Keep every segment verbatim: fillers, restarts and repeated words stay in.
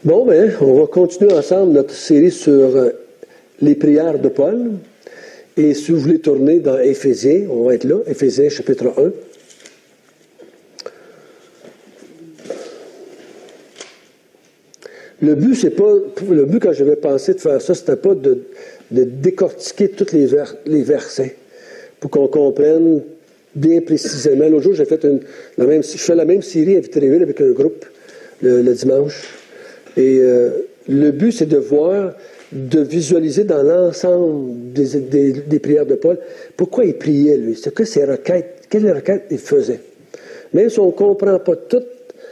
Bon, ben, on va continuer ensemble notre série sur euh, les prières de Paul. Et si vous voulez tourner dans Éphésiens, on va être là, Éphésiens chapitre un. Le but, c'est pas, le but quand j'avais pensé de faire ça, c'était pas de, de décortiquer tous les, vers, les versets pour qu'on comprenne bien précisément. L'autre jour, j'ai fait une, la même, je fais la même série à Vitréville avec un groupe le, le dimanche. Et euh, le but, c'est de voir, de visualiser dans l'ensemble des, des, des prières de Paul, pourquoi il priait, lui. C'est que ses requêtes, quelles requêtes il faisait. Même si on ne comprend pas toutes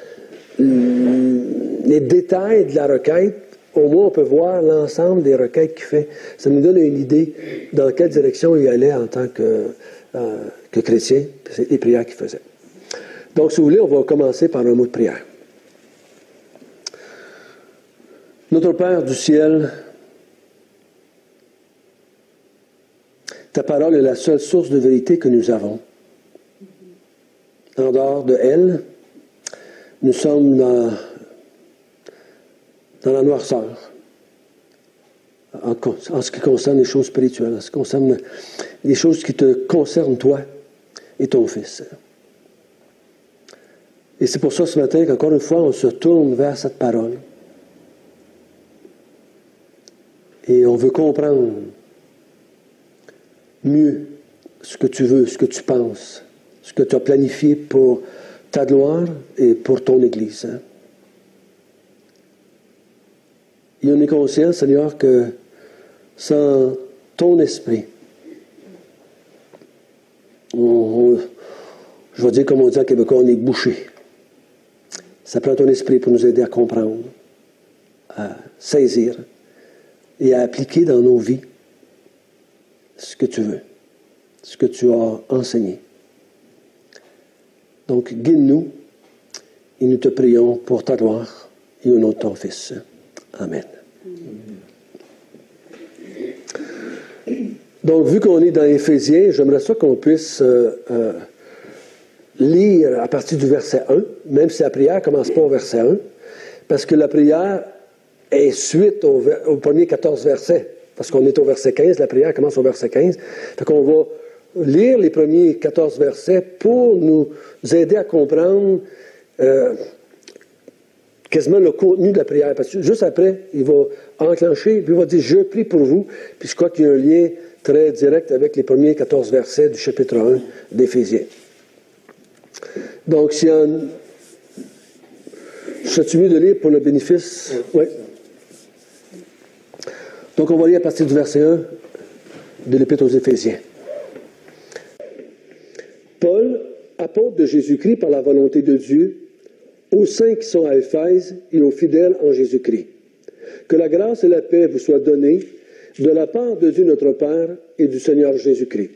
les détails de la requête, au moins on peut voir l'ensemble des requêtes qu'il fait. Ça nous donne une idée dans quelle direction il allait en tant que, euh, que chrétien, c'est les prières qu'il faisait. Donc, si vous voulez, on va commencer par un mot de prière. Notre Père du ciel, ta parole est la seule source de vérité que nous avons. En dehors de elle, nous sommes dans, dans la noirceur, en, en ce qui concerne les choses spirituelles, en ce qui concerne les choses qui te concernent toi et ton Fils. Et c'est pour ça ce matin qu'encore une fois, on se tourne vers cette parole. Et on veut comprendre mieux ce que tu veux, ce que tu penses, ce que tu as planifié pour ta gloire et pour ton Église. Hein? Et on est conscient, Seigneur, que sans ton esprit, on, on, je vais dire comme on dit en québécois, on est bouché. Ça prend ton esprit pour nous aider à comprendre, à saisir et à appliquer dans nos vies ce que tu veux, ce que tu as enseigné. Donc, guide-nous et nous te prions pour ta gloire et au nom de ton Fils. Amen. Donc, vu qu'on est dans Éphésiens, j'aimerais ça qu'on puisse euh, euh, lire à partir du verset un, même si la prière ne commence pas au verset un, parce que la prière est suite au, au premier quatorze versets, parce qu'on est au verset quinze, la prière commence au verset quinze. Fait qu'on va lire les premiers quatorze versets pour nous aider à comprendre euh, quasiment le contenu de la prière. Parce que juste après, il va enclencher, puis il va dire « Je prie pour vous ». Puis je crois qu'il y a un lien très direct avec les premiers quatorze versets du chapitre un d'Éphésiens. Donc, si un... serais-tu mieux de lire pour le bénéfice? Oui. Donc, on va lire à partir du verset un de l'Épître aux Éphésiens. Paul, apôtre de Jésus-Christ par la volonté de Dieu, aux saints qui sont à Éphèse et aux fidèles en Jésus-Christ. Que la grâce et la paix vous soient données de la part de Dieu notre Père et du Seigneur Jésus-Christ.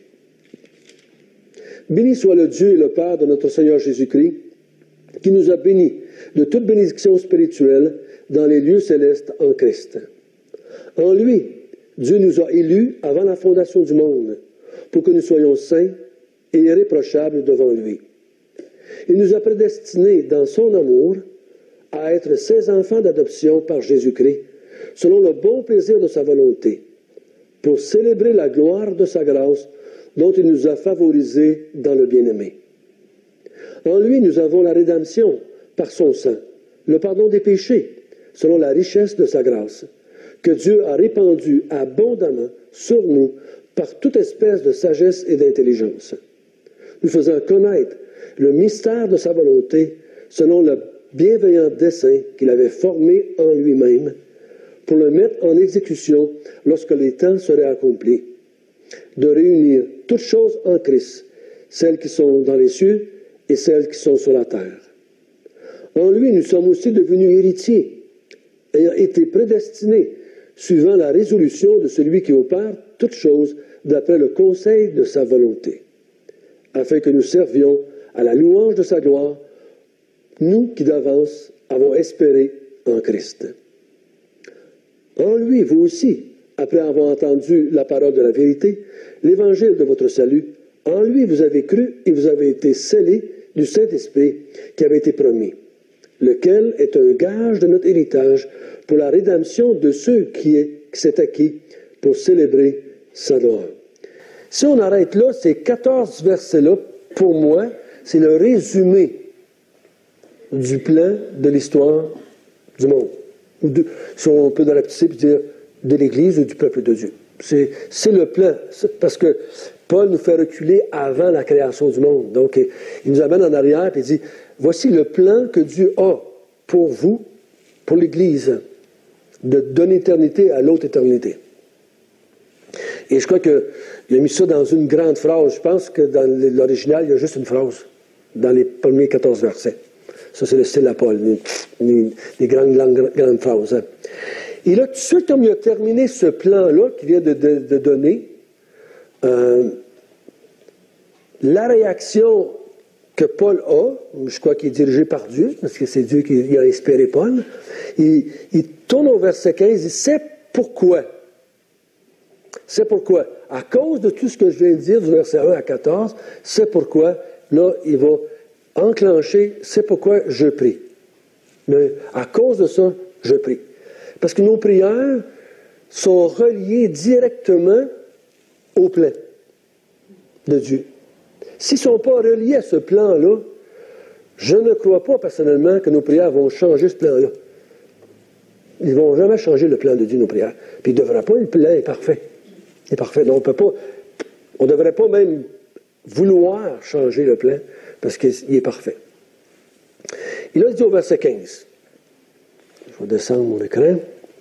Béni soit le Dieu et le Père de notre Seigneur Jésus-Christ, qui nous a bénis de toute bénédiction spirituelle dans les lieux célestes en Christ. En lui, Dieu nous a élus avant la fondation du monde, pour que nous soyons saints et irréprochables devant lui. Il nous a prédestinés dans son amour à être ses enfants d'adoption par Jésus-Christ, selon le bon plaisir de sa volonté, pour célébrer la gloire de sa grâce dont il nous a favorisés dans le bien-aimé. En lui, nous avons la rédemption par son sang, le pardon des péchés, selon la richesse de sa grâce, que Dieu a répandue abondamment sur nous par toute espèce de sagesse et d'intelligence, nous faisant connaître le mystère de sa volonté selon le bienveillant dessein qu'il avait formé en lui-même pour le mettre en exécution lorsque les temps seraient accomplis, de réunir toutes choses en Christ, celles qui sont dans les cieux et celles qui sont sur la terre. En lui, nous sommes aussi devenus héritiers, ayant été prédestinés suivant la résolution de celui qui opère toutes choses d'après le conseil de sa volonté, afin que nous servions à la louange de sa gloire, nous qui d'avance avons espéré en Christ. En lui, vous aussi, après avoir entendu la parole de la vérité, l'évangile de votre salut, en lui vous avez cru et vous avez été scellés du Saint-Esprit qui avait été promis, lequel est un gage de notre héritage pour la rédemption de ceux qui est, qui s'est acquis pour célébrer sa gloire. Si on arrête là, ces quatorze versets-là, pour moi, c'est le résumé du plan de l'histoire du monde. Ou de, si on peut dans la petite dire de l'Église ou du peuple de Dieu. C'est, c'est le plan. C'est parce que Paul nous fait reculer avant la création du monde. Donc, il nous amène en arrière et il dit, voici le plan que Dieu a pour vous, pour l'Église, de d'une éternité à l'autre éternité. Et je crois qu'il a mis ça dans une grande phrase. Je pense que dans l'original, il y a juste une phrase, dans les premiers quatorze versets. Ça, c'est le style à Paul, des grandes, grandes, grandes phrases. Hein. Et là, tout de suite, comme il a terminé ce plan-là qu'il vient de, de, de donner, euh, la réaction que Paul a, je crois qu'il est dirigé par Dieu, parce que c'est Dieu qui a inspiré Paul, il, il tourne au verset quinze, il dit, c'est pourquoi. C'est pourquoi. À cause de tout ce que je viens de dire, du verset un à quatorze, c'est pourquoi, là, il va enclencher, c'est pourquoi je prie. Mais à cause de ça, je prie. Parce que nos prières sont reliées directement au plan de Dieu. S'ils ne sont pas reliés à ce plan-là, je ne crois pas personnellement que nos prières vont changer ce plan-là. Ils ne vont jamais changer le plan de Dieu, nos prières. Puis il ne devrait pas, le plan est parfait. Il est parfait. Donc on peut pas, on ne devrait pas même vouloir changer le plan parce qu'il est parfait. Et là, il dit au verset quinze. Je vais descendre mon écran.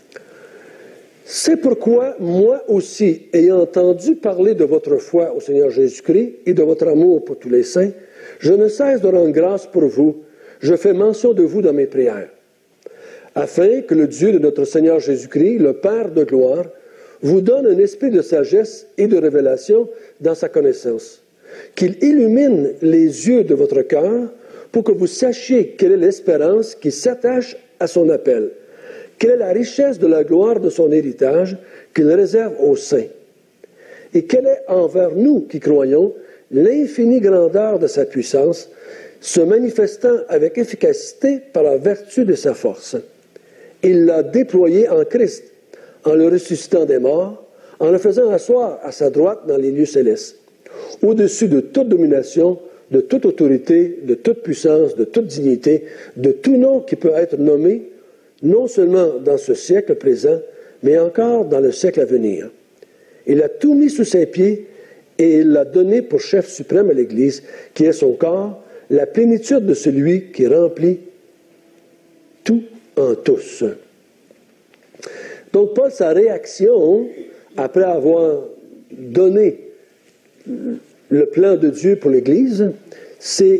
C'est pourquoi, moi aussi, ayant entendu parler de votre foi au Seigneur Jésus-Christ et de votre amour pour tous les saints, je ne cesse de rendre grâce pour vous. Je fais mention de vous dans mes prières, afin que le Dieu de notre Seigneur Jésus-Christ, le Père de gloire, vous donne un esprit de sagesse et de révélation dans sa connaissance, qu'il illumine les yeux de votre cœur pour que vous sachiez quelle est l'espérance qui s'attache à son appel, quelle est la richesse de la gloire de son héritage qu'il réserve aux saints, et quelle est envers nous qui croyons l'infinie grandeur de sa puissance, se manifestant avec efficacité par la vertu de sa force. Il l'a déployé en Christ, en le ressuscitant des morts, en le faisant asseoir à sa droite dans les lieux célestes, au-dessus de toute domination, de toute autorité, de toute puissance, de toute dignité, de tout nom qui peut être nommé, non seulement dans ce siècle présent, mais encore dans le siècle à venir. Il a tout mis sous ses pieds et il l'a donné pour chef suprême à l'Église, qui est son corps, la plénitude de celui qui remplit tout en tous. Donc, Paul, sa réaction, après avoir donné le plan de Dieu pour l'Église, c'est,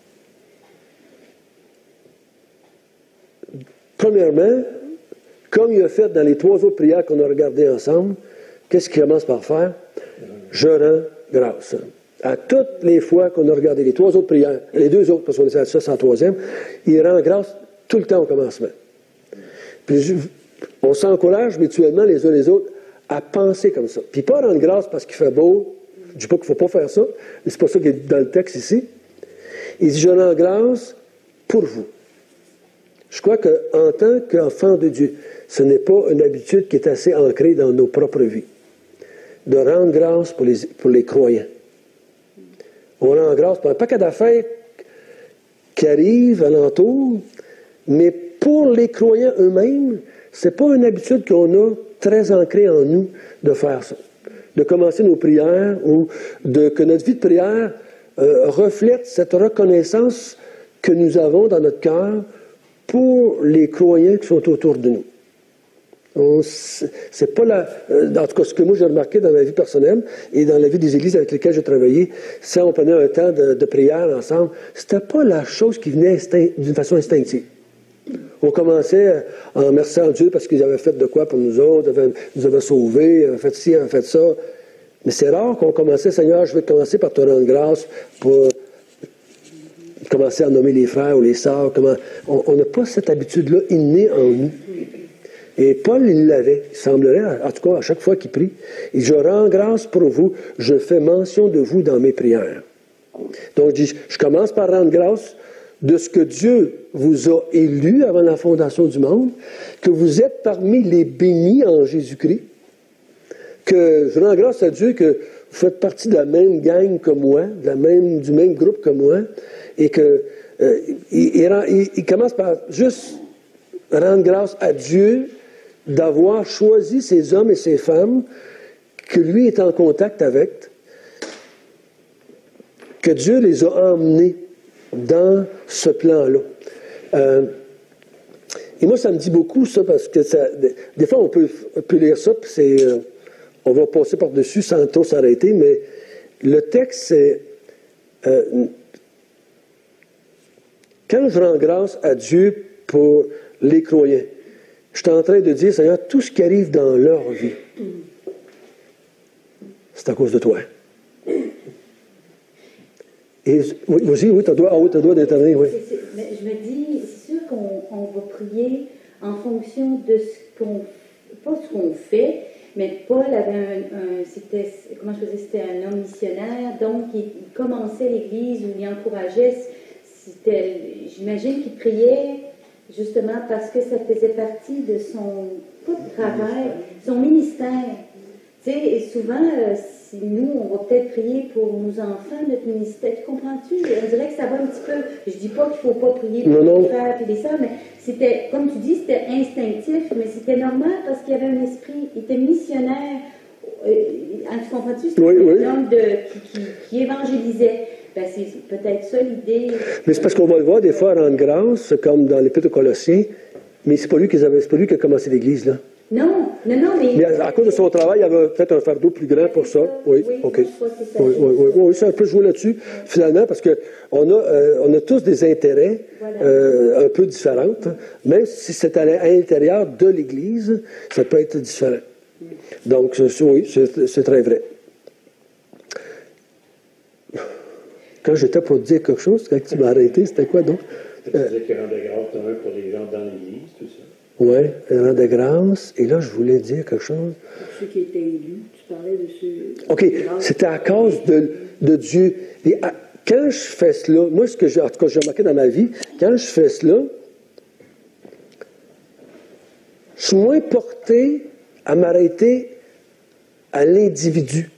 premièrement, comme il a fait dans les trois autres prières qu'on a regardées ensemble, qu'est-ce qu'il commence par faire? Je rends grâce. À toutes les fois qu'on a regardé les trois autres prières, les deux autres, parce qu'on est à ça, c'est la troisième, il rend grâce tout le temps au commencement. Puis, on s'encourage mutuellement les uns les autres à penser comme ça. Puis pas rendre grâce parce qu'il fait beau. Je ne dis pas qu'il ne faut pas faire ça, mais c'est pas ça qui est dans le texte ici. Il dit, je rends grâce pour vous. Je crois qu'en tant qu'enfant de Dieu, ce n'est pas une habitude qui est assez ancrée dans nos propres vies. De rendre grâce pour les, pour les croyants. On rend grâce pour un paquet d'affaires qui arrivent alentour, mais pour les croyants eux-mêmes, ce n'est pas une habitude qu'on a très ancrée en nous de faire ça. De commencer nos prières ou de, que notre vie de prière euh, reflète cette reconnaissance que nous avons dans notre cœur pour les croyants qui sont autour de nous. On, c'est pas la, euh, en tout cas, ce que moi j'ai remarqué dans ma vie personnelle et dans la vie des églises avec lesquelles j'ai travaillé, si on prenait un temps de, de prière ensemble, c'était pas la chose qui venait instinct, d'une façon instinctive. On commençait en remerciant Dieu parce qu'ils avaient fait de quoi pour nous autres, avaient, nous avaient sauvés, avaient fait ci, avaient fait ça. Mais c'est rare qu'on commençait, Seigneur, je vais commencer par te rendre grâce pour commencer à nommer les frères ou les sœurs. Comment... On n'a pas cette habitude-là innée en nous. Et Paul, il l'avait. Il semblerait, en tout cas, à chaque fois qu'il prie, il dit, je rends grâce pour vous, je fais mention de vous dans mes prières. Donc, je dis, je commence par rendre grâce de ce que Dieu vous a élu avant la fondation du monde, que vous êtes parmi les bénis en Jésus-Christ, que je rends grâce à Dieu que vous faites partie de la même gang que moi, de la même, du même groupe que moi, et que euh, il, il, il commence par juste rendre grâce à Dieu d'avoir choisi ces hommes et ces femmes que lui est en contact avec, que Dieu les a emmenés dans ce plan-là. Euh, et moi, ça me dit beaucoup, ça, parce que ça, des, des fois, on peut, on peut lire ça, puis c'est, euh, on va passer par-dessus sans trop s'arrêter, mais le texte, c'est... Euh, quand je rends grâce à Dieu pour les croyants, je suis en train de dire, Seigneur, tout ce qui arrive dans leur vie, c'est à cause de toi. Et, oui, vas-y, oui, tu as droit, ah, oui, t'as droit d'intervenir, oui. C'est, c'est, mais je me dis, c'est sûr qu'on on va prier en fonction de ce qu'on, pas ce qu'on fait, mais Paul avait un, un c'était, comment je faisais, c'était un homme missionnaire, donc il, il commençait l'Église où il encourageait, c'était, j'imagine qu'il priait justement parce que ça faisait partie de son, pas de travail, son ministère. Tu sais, et souvent, euh, si nous, on va peut-être prier pour nos enfants, notre ministère, tu comprends-tu? On dirait que ça va un petit peu, je dis pas qu'il ne faut pas prier pour non, les frères et les sœurs, mais c'était, comme tu dis, c'était instinctif, mais c'était normal parce qu'il y avait un esprit, il était missionnaire, euh, tu comprends-tu? C'était oui, un oui. homme de, qui, qui, qui évangélisait. Ben, c'est peut-être ça l'idée. Mais c'est parce qu'on va le voir des fois rendre grâce, comme dans l'Épître aux Colossiens, mais c'est pas lui qui avait, c'est pas lui qui a commencé l'Église, là. Non, non, non, mais... Mais à, à cause de son travail, il avait peut-être un fardeau plus grand pour ça. Oui, oui, OK. je crois que c'est ça. Oui, oui, oui, oui, ça peut jouer là-dessus, finalement, parce qu'on a, euh, on a tous des intérêts Voilà. euh, un peu différents, hein. Même si c'est à l'intérieur de l'Église, ça peut être différent. Donc, c'est, oui, c'est, c'est très vrai. Quand j'étais pour te dire quelque chose, quand tu m'as arrêté, c'était quoi donc? Tu disais qu'il rendait grâce un pour les gens dans l'Église, tout ça. Oui, il rendait grâce. Et là, je voulais dire quelque chose. Pour ceux qui étaient élus, tu parlais de ceux... OK, c'était à cause de, de Dieu. Et à, quand je fais cela, moi, ce que j'ai, en tout cas, j'ai remarqué dans ma vie, quand je fais cela, je suis moins porté à m'arrêter à l'individu.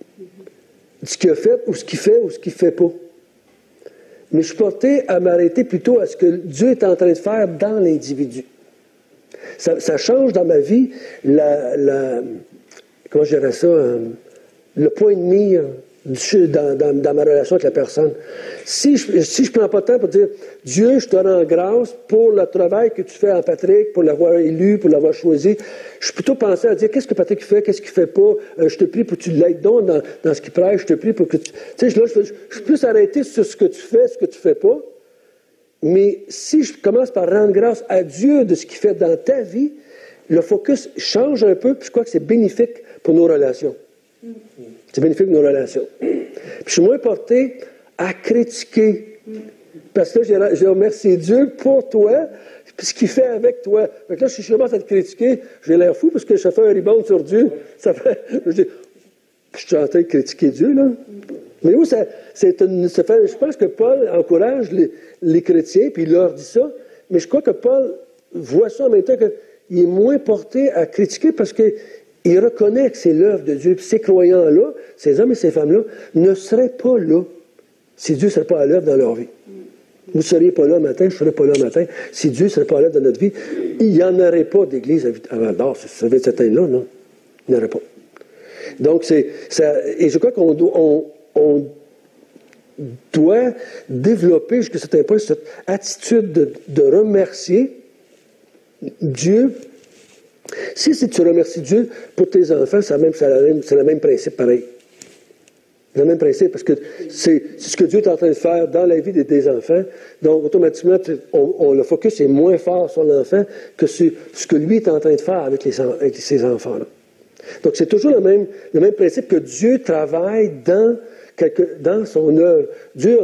Ce qu'il a fait, ou ce qu'il fait, ou ce qu'il ne fait pas. Mais je suis porté à m'arrêter plutôt à ce que Dieu est en train de faire dans l'individu. Ça, ça change dans ma vie la, la comment je dirais ça, euh, le point de mire dans, dans, dans ma relation avec la personne. Si je ne si je prends pas de temps pour dire, Dieu, je te rends grâce pour le travail que tu fais en Patrick, pour l'avoir élu, pour l'avoir choisi, je suis plutôt pensé à dire, qu'est-ce que Patrick fait, qu'est-ce qu'il fait pas, euh, je te prie pour que tu l'aides donc dans, dans ce qu'il prêche, je te prie pour que tu... Tu sais, là, je, je, je suis plus arrêté sur ce que tu fais, ce que tu fais pas. Mais si je commence par rendre grâce à Dieu de ce qu'il fait dans ta vie, le focus change un peu, puis je crois que c'est bénéfique pour nos relations. C'est bénéfique pour nos relations. Puis je suis moins porté à critiquer. Parce que là, j'ai remercié Dieu pour toi, puis ce qu'il fait avec toi. Fait que là, si je commence à te critiquer, j'ai l'air fou parce que je fais un rebound sur Dieu. Ça fait, je, dis, je suis en train de critiquer Dieu, là. Mais oui, ça, c'est une, ça fait, je pense que Paul encourage les, les chrétiens, puis il leur dit ça, mais je crois que Paul voit ça en même temps qu'il est moins porté à critiquer parce qu'il reconnaît que c'est l'œuvre de Dieu. Puis ces croyants-là, ces hommes et ces femmes-là, ne seraient pas là si Dieu ne serait pas à l'œuvre dans leur vie. Vous ne seriez pas là le matin, je ne serais pas là le matin. Si Dieu ne serait pas à l'œuvre dans notre vie, il n'y en aurait pas d'église à Val-d'Or, ça va être certain-là, non? Il n'y en aurait pas. Donc, c'est ça, et je crois qu'on doit... On, on doit développer jusqu'à un certain point cette attitude de, de remercier Dieu. Si, si tu remercies Dieu pour tes enfants, c'est, même, c'est, la même, c'est le même principe pareil. C'est le même principe parce que c'est, c'est ce que Dieu est en train de faire dans la vie de tes enfants. Donc, automatiquement, on, on, le focus est moins fort sur l'enfant que sur ce que lui est en train de faire avec, les, avec ses enfants-là. Donc, c'est toujours le même, le même principe que Dieu travaille dans Quelque, dans son œuvre. Dieu,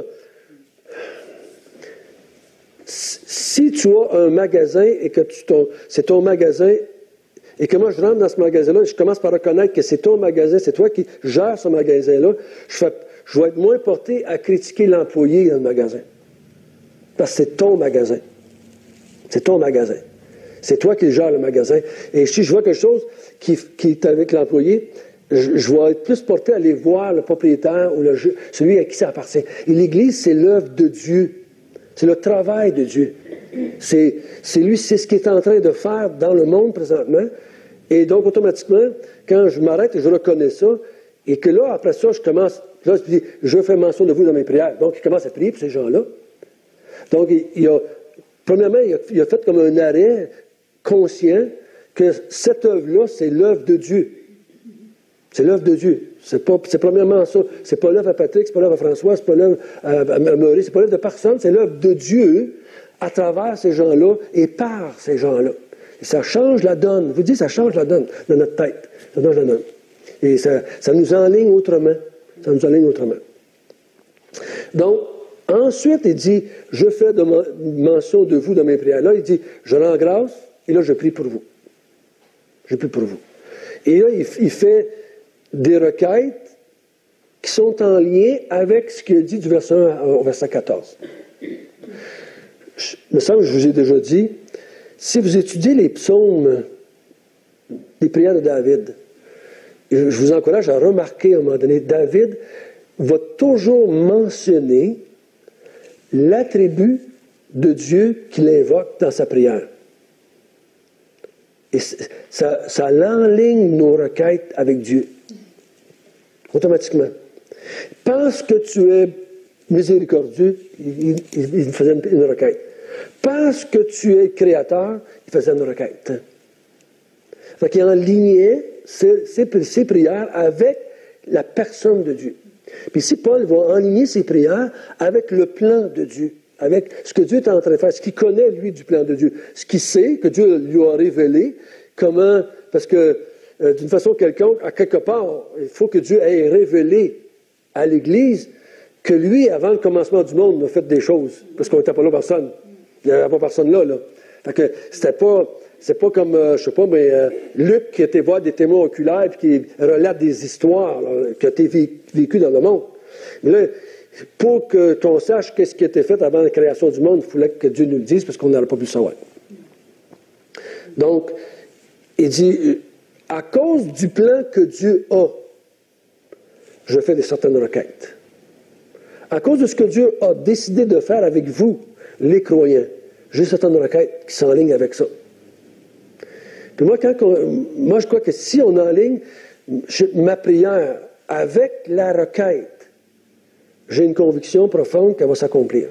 si tu as un magasin et que tu, ton, c'est ton magasin et que moi je rentre dans ce magasin-là et je commence par reconnaître que c'est ton magasin, c'est toi qui gères ce magasin-là, je, fais, je vais être moins porté à critiquer l'employé dans le magasin. Parce que c'est ton magasin. C'est ton magasin. C'est toi qui gères le magasin. Et si je vois quelque chose qui, qui est avec l'employé, je, je vais être plus porté à aller voir le propriétaire ou le, celui à qui ça appartient. Et l'Église, c'est l'œuvre de Dieu. C'est le travail de Dieu. C'est, c'est lui, c'est ce qu'il est en train de faire dans le monde présentement. Et donc, automatiquement, quand je m'arrête et je reconnais ça, et que là, après ça, je commence, là, je dis, je fais mention de vous dans mes prières. Donc, il commence à prier pour ces gens-là. Donc, il, il a, premièrement, il a, il a fait comme un arrêt conscient que cette œuvre-là, c'est l'œuvre de Dieu. C'est l'œuvre de Dieu. C'est, pas, c'est premièrement ça. C'est pas l'œuvre à Patrick, c'est pas l'œuvre à François, c'est pas l'œuvre à, à, à Maurice, c'est pas l'œuvre de personne, c'est l'œuvre de Dieu à travers ces gens-là et par ces gens-là. Et ça change la donne. Je vous dis, ça change la donne dans notre tête. Ça change la donne. Et ça, ça nous enligne autrement. Ça nous enligne autrement. Donc, ensuite, il dit, je fais de mention de vous dans mes prières. Là, il dit, je rends grâce, et là, je prie pour vous. Je prie pour vous. Et là, il, il fait des requêtes qui sont en lien avec ce qu'il dit du verset un au verset quatorze. Je, il me semble que je vous ai déjà dit, si vous étudiez les psaumes, les prières de David, je vous encourage à remarquer à un moment donné, David va toujours mentionner l'attribut de Dieu qu'il invoque dans sa prière. Et ça, ça l'enligne nos requêtes avec Dieu. Automatiquement. Pense que tu es miséricordieux, il, il, il faisait une, une requête. Pense que tu es créateur, il faisait une requête. Fait qu'il enlignait ses, ses, ses prières avec la personne de Dieu. Puis ici, Paul va enligner ses prières avec le plan de Dieu, avec ce que Dieu est en train de faire, ce qu'il connaît, lui, du plan de Dieu, ce qu'il sait, que Dieu lui a révélé, comment, parce que euh, d'une façon quelconque, à quelque part, il faut que Dieu ait révélé à l'Église que lui, avant le commencement du monde, a fait des choses, parce qu'on n'était pas là personne. Il n'y avait pas personne là, là. Fait que c'était pas, c'est pas comme, euh, je sais pas, mais euh, Luc qui était voir des témoins oculaires et qui relate des histoires là, qui ont été vécues dans le monde. Mais là, pour que, qu'on sache qu'est-ce qui a été fait avant la création du monde, il fallait que Dieu nous le dise parce qu'on n'aurait pas pu le savoir. Donc, il dit, à cause du plan que Dieu a, je fais des certaines requêtes. À cause de ce que Dieu a décidé de faire avec vous, les croyants, j'ai certaines requêtes qui s'enlignent avec ça. Puis moi, quand on, moi, je crois que si on enligne ma prière avec la requête, j'ai une conviction profonde qu'elle va s'accomplir.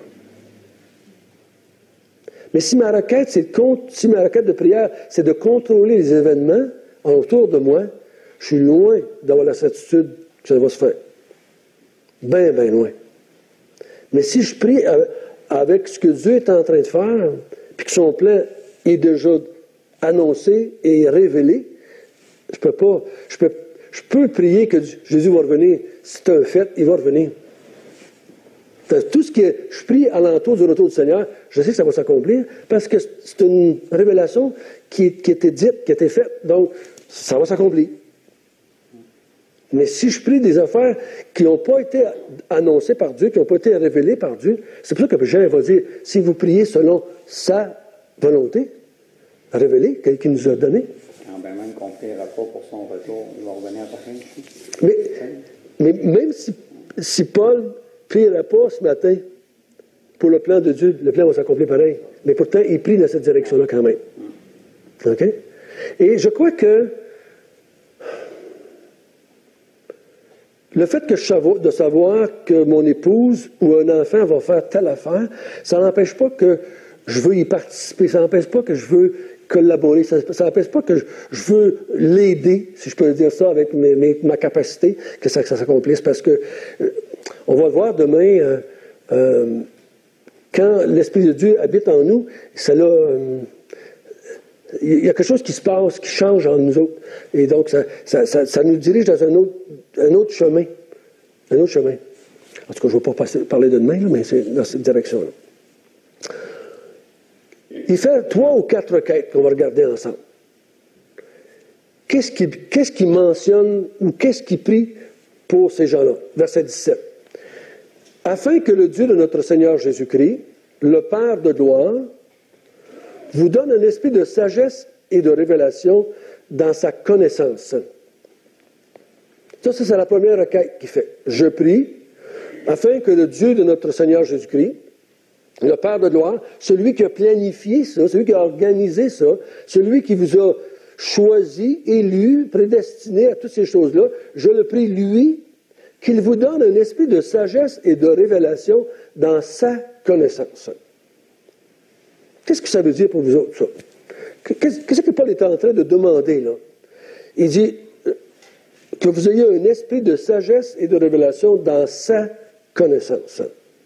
Mais si ma requête, c'est de, si ma requête de prière, c'est de contrôler les événements autour de moi, je suis loin d'avoir la certitude que ça va se faire. Bien, bien loin. Mais si je prie avec ce que Dieu est en train de faire, puis que son plan est déjà annoncé et révélé, je peux pas, je peux, je peux prier que Jésus va revenir. C'est un fait, il va revenir. Tout ce qui est, je prie alentour du retour du Seigneur, je sais que ça va s'accomplir, parce que c'est une révélation qui, qui était dite, qui était faite, donc ça va s'accomplir. Mais si je prie des affaires qui n'ont pas été annoncées par Dieu, qui n'ont pas été révélées par Dieu, c'est pour ça que Jean va dire, si vous priez selon sa volonté, révélée, qu'il nous a donnée. Ah ben même qu'on ne priera pas pour son retour, il va revenir après. Mais, mais même si, si Paul ne prierait pas ce matin pour le plan de Dieu, le plan va s'accomplir pareil. Mais pourtant, il prie dans cette direction-là quand même. OK? Et je crois que le fait que je savoir, de savoir que mon épouse ou un enfant va faire telle affaire, ça n'empêche pas que je veux y participer, ça n'empêche pas que je veux collaborer, ça n'empêche pas que je, je veux l'aider, si je peux dire ça, avec mes, mes, ma capacité, que ça, que ça s'accomplisse, parce que euh, on va le voir demain, euh, euh, quand l'Esprit de Dieu habite en nous, ça là, euh, il y a quelque chose qui se passe, qui change en nous autres. Et donc, ça, ça, ça, ça nous dirige dans un autre, un autre chemin. Un autre chemin. En tout cas, je ne vais pas passer, parler de demain, là, mais c'est dans cette direction-là. Il fait trois ou quatre requêtes qu'on va regarder ensemble. Qu'est-ce qu'il qu'est-ce qu'il mentionne ou qu'est-ce qu'il prie pour ces gens-là? Verset dix-sept. Afin que le Dieu de notre Seigneur Jésus-Christ, le Père de gloire, vous donne un esprit de sagesse et de révélation dans sa connaissance. Ça, ça c'est la première requête qu'il fait. Je prie afin que le Dieu de notre Seigneur Jésus-Christ, le Père de gloire, celui qui a planifié ça, celui qui a organisé ça, celui qui vous a choisi, élu, prédestiné à toutes ces choses-là, je le prie, lui, qu'il vous donne un esprit de sagesse et de révélation dans sa connaissance. Qu'est-ce que ça veut dire pour vous autres, ça? Qu'est-ce que Paul est en train de demander, là? Il dit que vous ayez un esprit de sagesse et de révélation dans sa connaissance.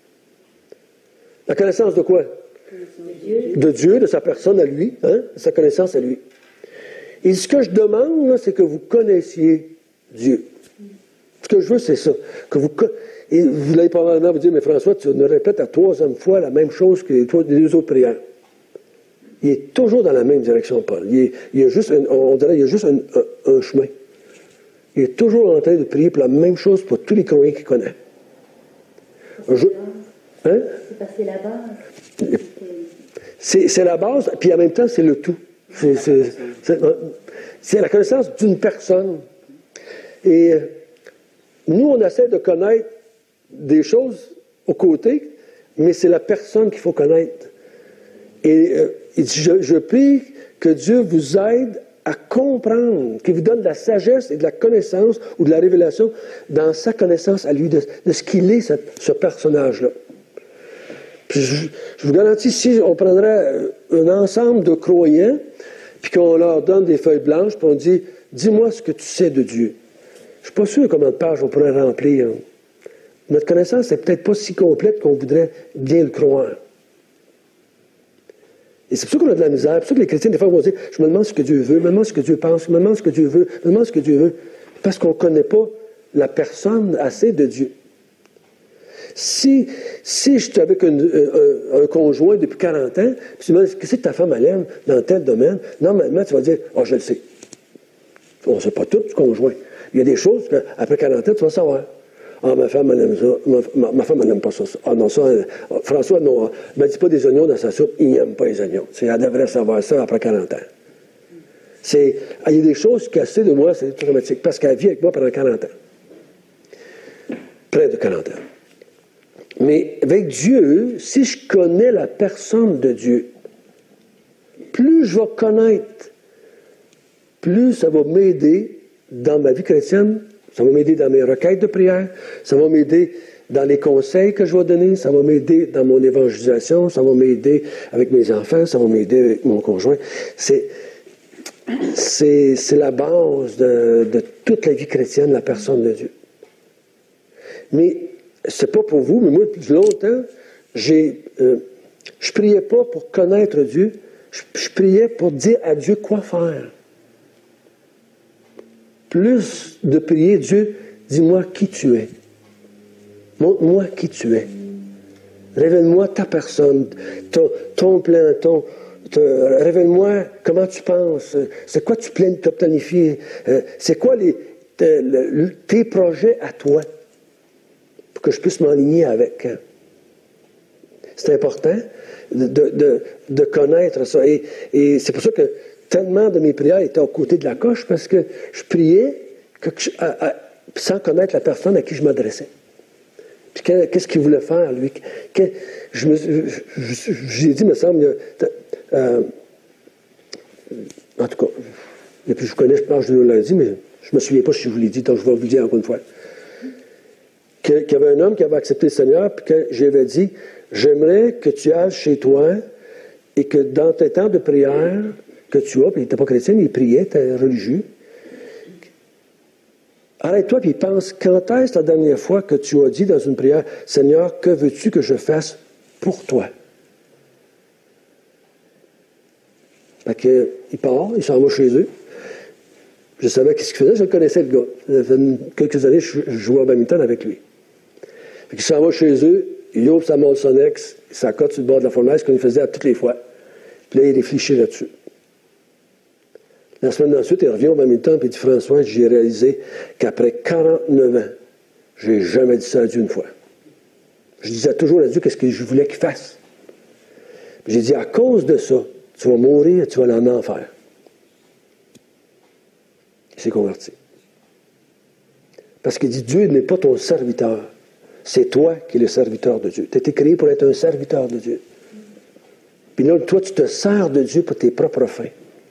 La connaissance de quoi? De Dieu. De Dieu, de sa personne à lui, hein? De sa connaissance à lui. Et ce que je demande, là, c'est que vous connaissiez Dieu. Ce que je veux, c'est ça. Que vous, et vous l'avez probablement vous dire, mais François, tu ne répètes à troisième fois la même chose que les, les deux autres prières. Il est toujours dans la même direction, Paul. Il, est, il y a juste un, on dirait qu'il y a juste un, un, un chemin. Il est toujours en train de prier pour la même chose pour tous les croyants qu'il connaît. Je, hein? C'est parce que c'est la base. C'est, c'est la base, puis en même temps, c'est le tout. C'est, c'est, c'est, c'est la connaissance d'une personne. Et nous, on essaie de connaître des choses aux côtés, mais c'est la personne qu'il faut connaître. Et euh, il dit, je, je prie que Dieu vous aide à comprendre, qu'il vous donne de la sagesse et de la connaissance ou de la révélation dans sa connaissance à lui, de, de ce qu'il est, ce, ce personnage-là. Puis je, je vous garantis, si on prendrait un ensemble de croyants, puis qu'on leur donne des feuilles blanches, puis on dit, dis-moi ce que tu sais de Dieu. Je ne suis pas sûr combien de pages on pourrait remplir. Notre connaissance n'est peut-être pas si complète qu'on voudrait bien le croire. Et c'est pour ça qu'on a de la misère. C'est pour ça que les chrétiens, des fois, vont dire, je me demande ce que Dieu veut, je me demande ce que Dieu pense, je me demande ce que Dieu veut, je me demande ce que Dieu veut. Parce qu'on ne connaît pas la personne assez de Dieu. Si, si je suis avec un, un, un conjoint depuis quarante ans, puis tu me dis, qu'est-ce que ta femme elle aime dans tel domaine? Normalement, tu vas dire, oh, je le sais. On ne sait pas tout du conjoint. Il y a des choses qu'après quarante ans, tu vas savoir. Ah, ma femme, elle aime ça. Ma, ma, ma femme, elle n'aime pas ça. Ah, non, ça, elle, François, non, ne me dit pas des oignons dans sa soupe. Il n'aime pas les oignons. C'est, elle devrait savoir ça après quarante ans. C'est, il y a des choses qu'elle sait de moi, c'est traumatique. Parce qu'elle vit avec moi pendant quarante ans. Près de quarante ans. Mais avec Dieu, si je connais la personne de Dieu, plus je vais connaître, plus ça va m'aider dans ma vie chrétienne, ça va m'aider dans mes requêtes de prière, ça va m'aider dans les conseils que je vais donner, ça va m'aider dans mon évangélisation, ça va m'aider avec mes enfants, ça va m'aider avec mon conjoint. C'est, c'est, c'est la base de, de toute la vie chrétienne, la personne de Dieu. Mais c'est pas pour vous, mais moi, depuis longtemps, j'ai, euh, je priais pas pour connaître Dieu, je, je priais pour dire à Dieu quoi faire. Plus de prier, Dieu, dis-moi qui tu es. Montre-moi qui tu es. Révèle-moi ta personne, ton, ton plan, ton, ton, révèle-moi comment tu penses, c'est quoi tu as planifié, euh, c'est quoi les, tes, le, tes projets à toi, pour que je puisse m'aligner avec. C'est important de, de, de connaître ça. Et, et c'est pour ça que tellement de mes prières étaient aux côtés de la coche, parce que je priais que, à, à, sans connaître la personne à qui je m'adressais. Puis qu'est-ce qu'il voulait faire, lui? Que, je me, je, je, j'ai dit, me semble, euh, en tout cas, depuis que je connais, je pense que je vous l'ai dit, mais je ne me souviens pas si je vous l'ai dit, donc je vais vous le dire encore une fois. Qu'il y avait un homme qui avait accepté le Seigneur, puis que j'avais dit, j'aimerais que tu ailles chez toi et que dans tes temps de prière que tu as, puis il n'était pas chrétien, mais il priait, il était religieux, arrête-toi et pense, quand est-ce la dernière fois que tu as dit dans une prière, Seigneur, que veux-tu que je fasse pour toi? Fait que, il part, il s'en va chez eux. Je savais qu'est-ce qu'il faisait, je le connaissais, le gars. Ça fait quelques années, je jouais au badminton avec lui. Fait qu'il s'en va chez eux, il ouvre sa Molsonex, il s'accote sur le bord de la fournaise, comme il faisait à toutes les fois. Puis là, il réfléchit là-dessus. La semaine ensuite, il revient au badminton, puis il dit, François, j'ai réalisé qu'après quarante-neuf ans, je n'ai jamais dit ça à Dieu une fois. Je disais toujours à Dieu qu'est-ce que je voulais qu'il fasse. J'ai dit, à cause de ça, tu vas mourir, tu vas aller en enfer. Il s'est converti. Parce qu'il dit, Dieu n'est pas ton serviteur. C'est toi qui es le serviteur de Dieu. Tu as été créé pour être un serviteur de Dieu. Puis là, toi, tu te sers de Dieu pour tes propres fins.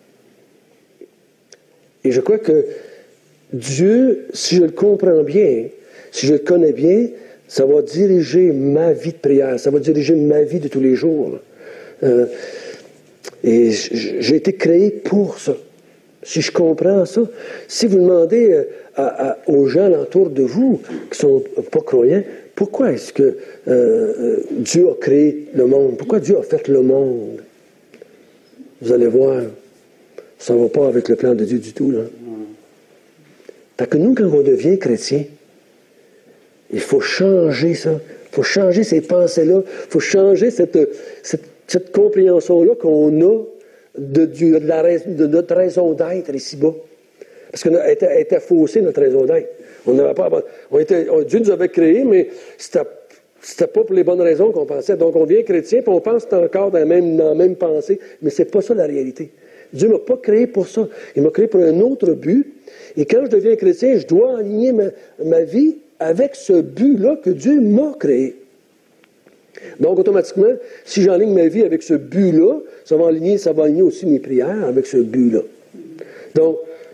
Et je crois que Dieu, si je le comprends bien, si je le connais bien, ça va diriger ma vie de prière, ça va diriger ma vie de tous les jours. Euh, et j'ai été créé pour ça. Si je comprends ça, si vous demandez à, à, aux gens alentour de vous qui ne sont pas croyants, pourquoi est-ce que euh, Dieu a créé le monde? Pourquoi Dieu a fait le monde? Vous allez voir, ça ne va pas avec le plan de Dieu du tout, là. Parce que nous, quand on devient chrétien, il faut changer ça. Il faut changer ces pensées-là. Il faut changer cette, cette, cette compréhension-là qu'on a de, Dieu, de, la, de notre raison d'être ici-bas. Parce qu'elle était, était faussée, notre raison d'être. On n'avait pas, on était, on, Dieu nous avait créés, mais c'était, c'était pas pour les bonnes raisons qu'on pensait. Donc on devient chrétien, puis on pense encore dans la même, dans la même pensée. Mais c'est pas ça la réalité. Dieu ne m'a pas créé pour ça. Il m'a créé pour un autre but. Et quand je deviens chrétien, je dois aligner ma, ma vie avec ce but-là que Dieu m'a créé. Donc, automatiquement, si j'enligne ma vie avec ce but-là, ça va aligner, ça va aligner aussi mes prières avec ce but-là. Donc,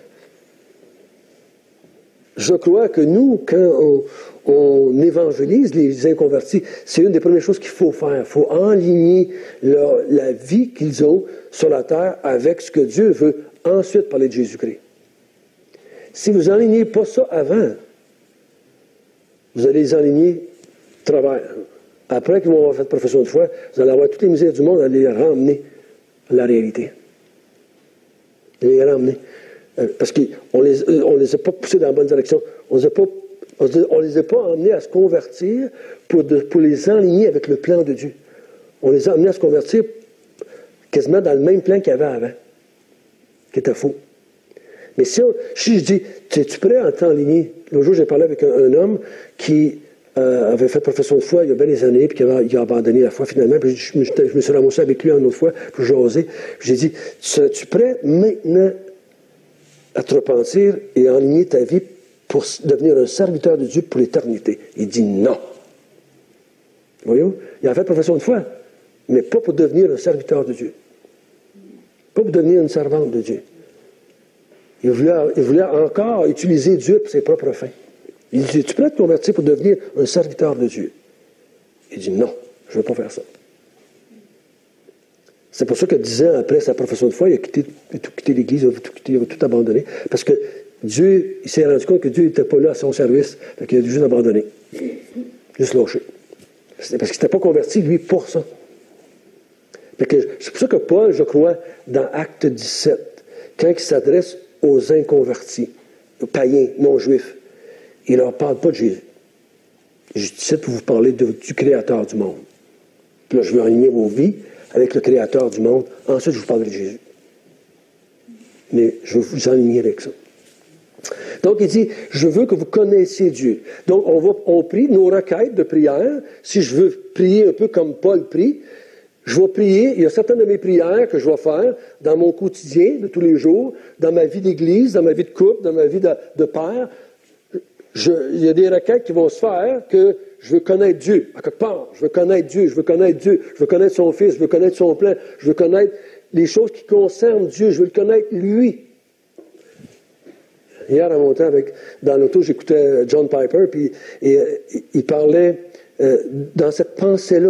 je crois que nous, quand on, on évangélise les inconvertis, c'est une des premières choses qu'il faut faire. Il faut enligner leur, la vie qu'ils ont sur la terre avec ce que Dieu veut ensuite parler de Jésus-Christ. Si vous n'enlignez pas ça avant, vous allez les enligner travers. Après qu'ils vont avoir fait profession de foi, vous allez avoir toutes les misères du monde à les ramener à la réalité. Les ramener. Euh, parce qu'on les, on les a pas poussés dans la bonne direction. On les a pas, on les a pas emmenés à se convertir pour, de, pour les enligner avec le plan de Dieu. On les a emmenés à se convertir quasiment dans le même plan qu'il y avait avant, qui était faux. Mais si, on, si je dis, es-tu prêt à t'enligner? L'autre jour, j'ai parlé avec un, un homme qui euh, avait fait profession de foi il y a bien des années, puis qui avait, il a abandonné la foi finalement, puis je, je, je me suis ramassé avec lui une autre fois, pour jaser. J'ai dit, serais-tu prêt maintenant à te repentir et à enligner ta vie pour devenir un serviteur de Dieu pour l'éternité? Il dit non. Voyez-vous? Il a fait profession de foi, mais pas pour devenir un serviteur de Dieu. Pas pour devenir une servante de Dieu. Il voulait, il voulait encore utiliser Dieu pour ses propres fins. Il dit, tu peux te convertir pour devenir un serviteur de Dieu? Il dit, non, je ne veux pas faire ça. C'est pour ça que dix ans après sa profession de foi, il a quitté, il a tout quitté l'Église, il a tout, quitté, il a tout abandonné. Parce que Dieu, il s'est rendu compte que Dieu n'était pas là à son service. Donc il a juste abandonné. Juste lâché. Parce qu'il n'était pas converti, lui, pour ça. C'est pour ça que Paul, je crois, dans Acte dix-sept, quand il s'adresse aux inconvertis, aux païens, non-juifs, il ne leur parle pas de Jésus. Je dis ça pour vous parler de, du Créateur du monde. Puis là, je veux aligner vos vies avec le Créateur du monde. Ensuite, je vous parlerai de Jésus. Mais je veux vous aligner avec ça. Donc, il dit, je veux que vous connaissiez Dieu. Donc, on, va, on prie nos requêtes de prière. Si je veux prier un peu comme Paul prie, je vais prier, il y a certaines de mes prières que je vais faire dans mon quotidien de tous les jours, dans ma vie d'église, dans ma vie de couple, dans ma vie de, de père. Je, il y a des requêtes qui vont se faire que je veux connaître Dieu, à quelque part. Je veux connaître Dieu, je veux connaître Dieu, je veux connaître son Fils, je veux connaître son plan, je veux connaître les choses qui concernent Dieu, je veux le connaître lui. Hier, en montant avec, dans l'auto, j'écoutais John Piper, puis et, et, il parlait euh, dans cette pensée-là.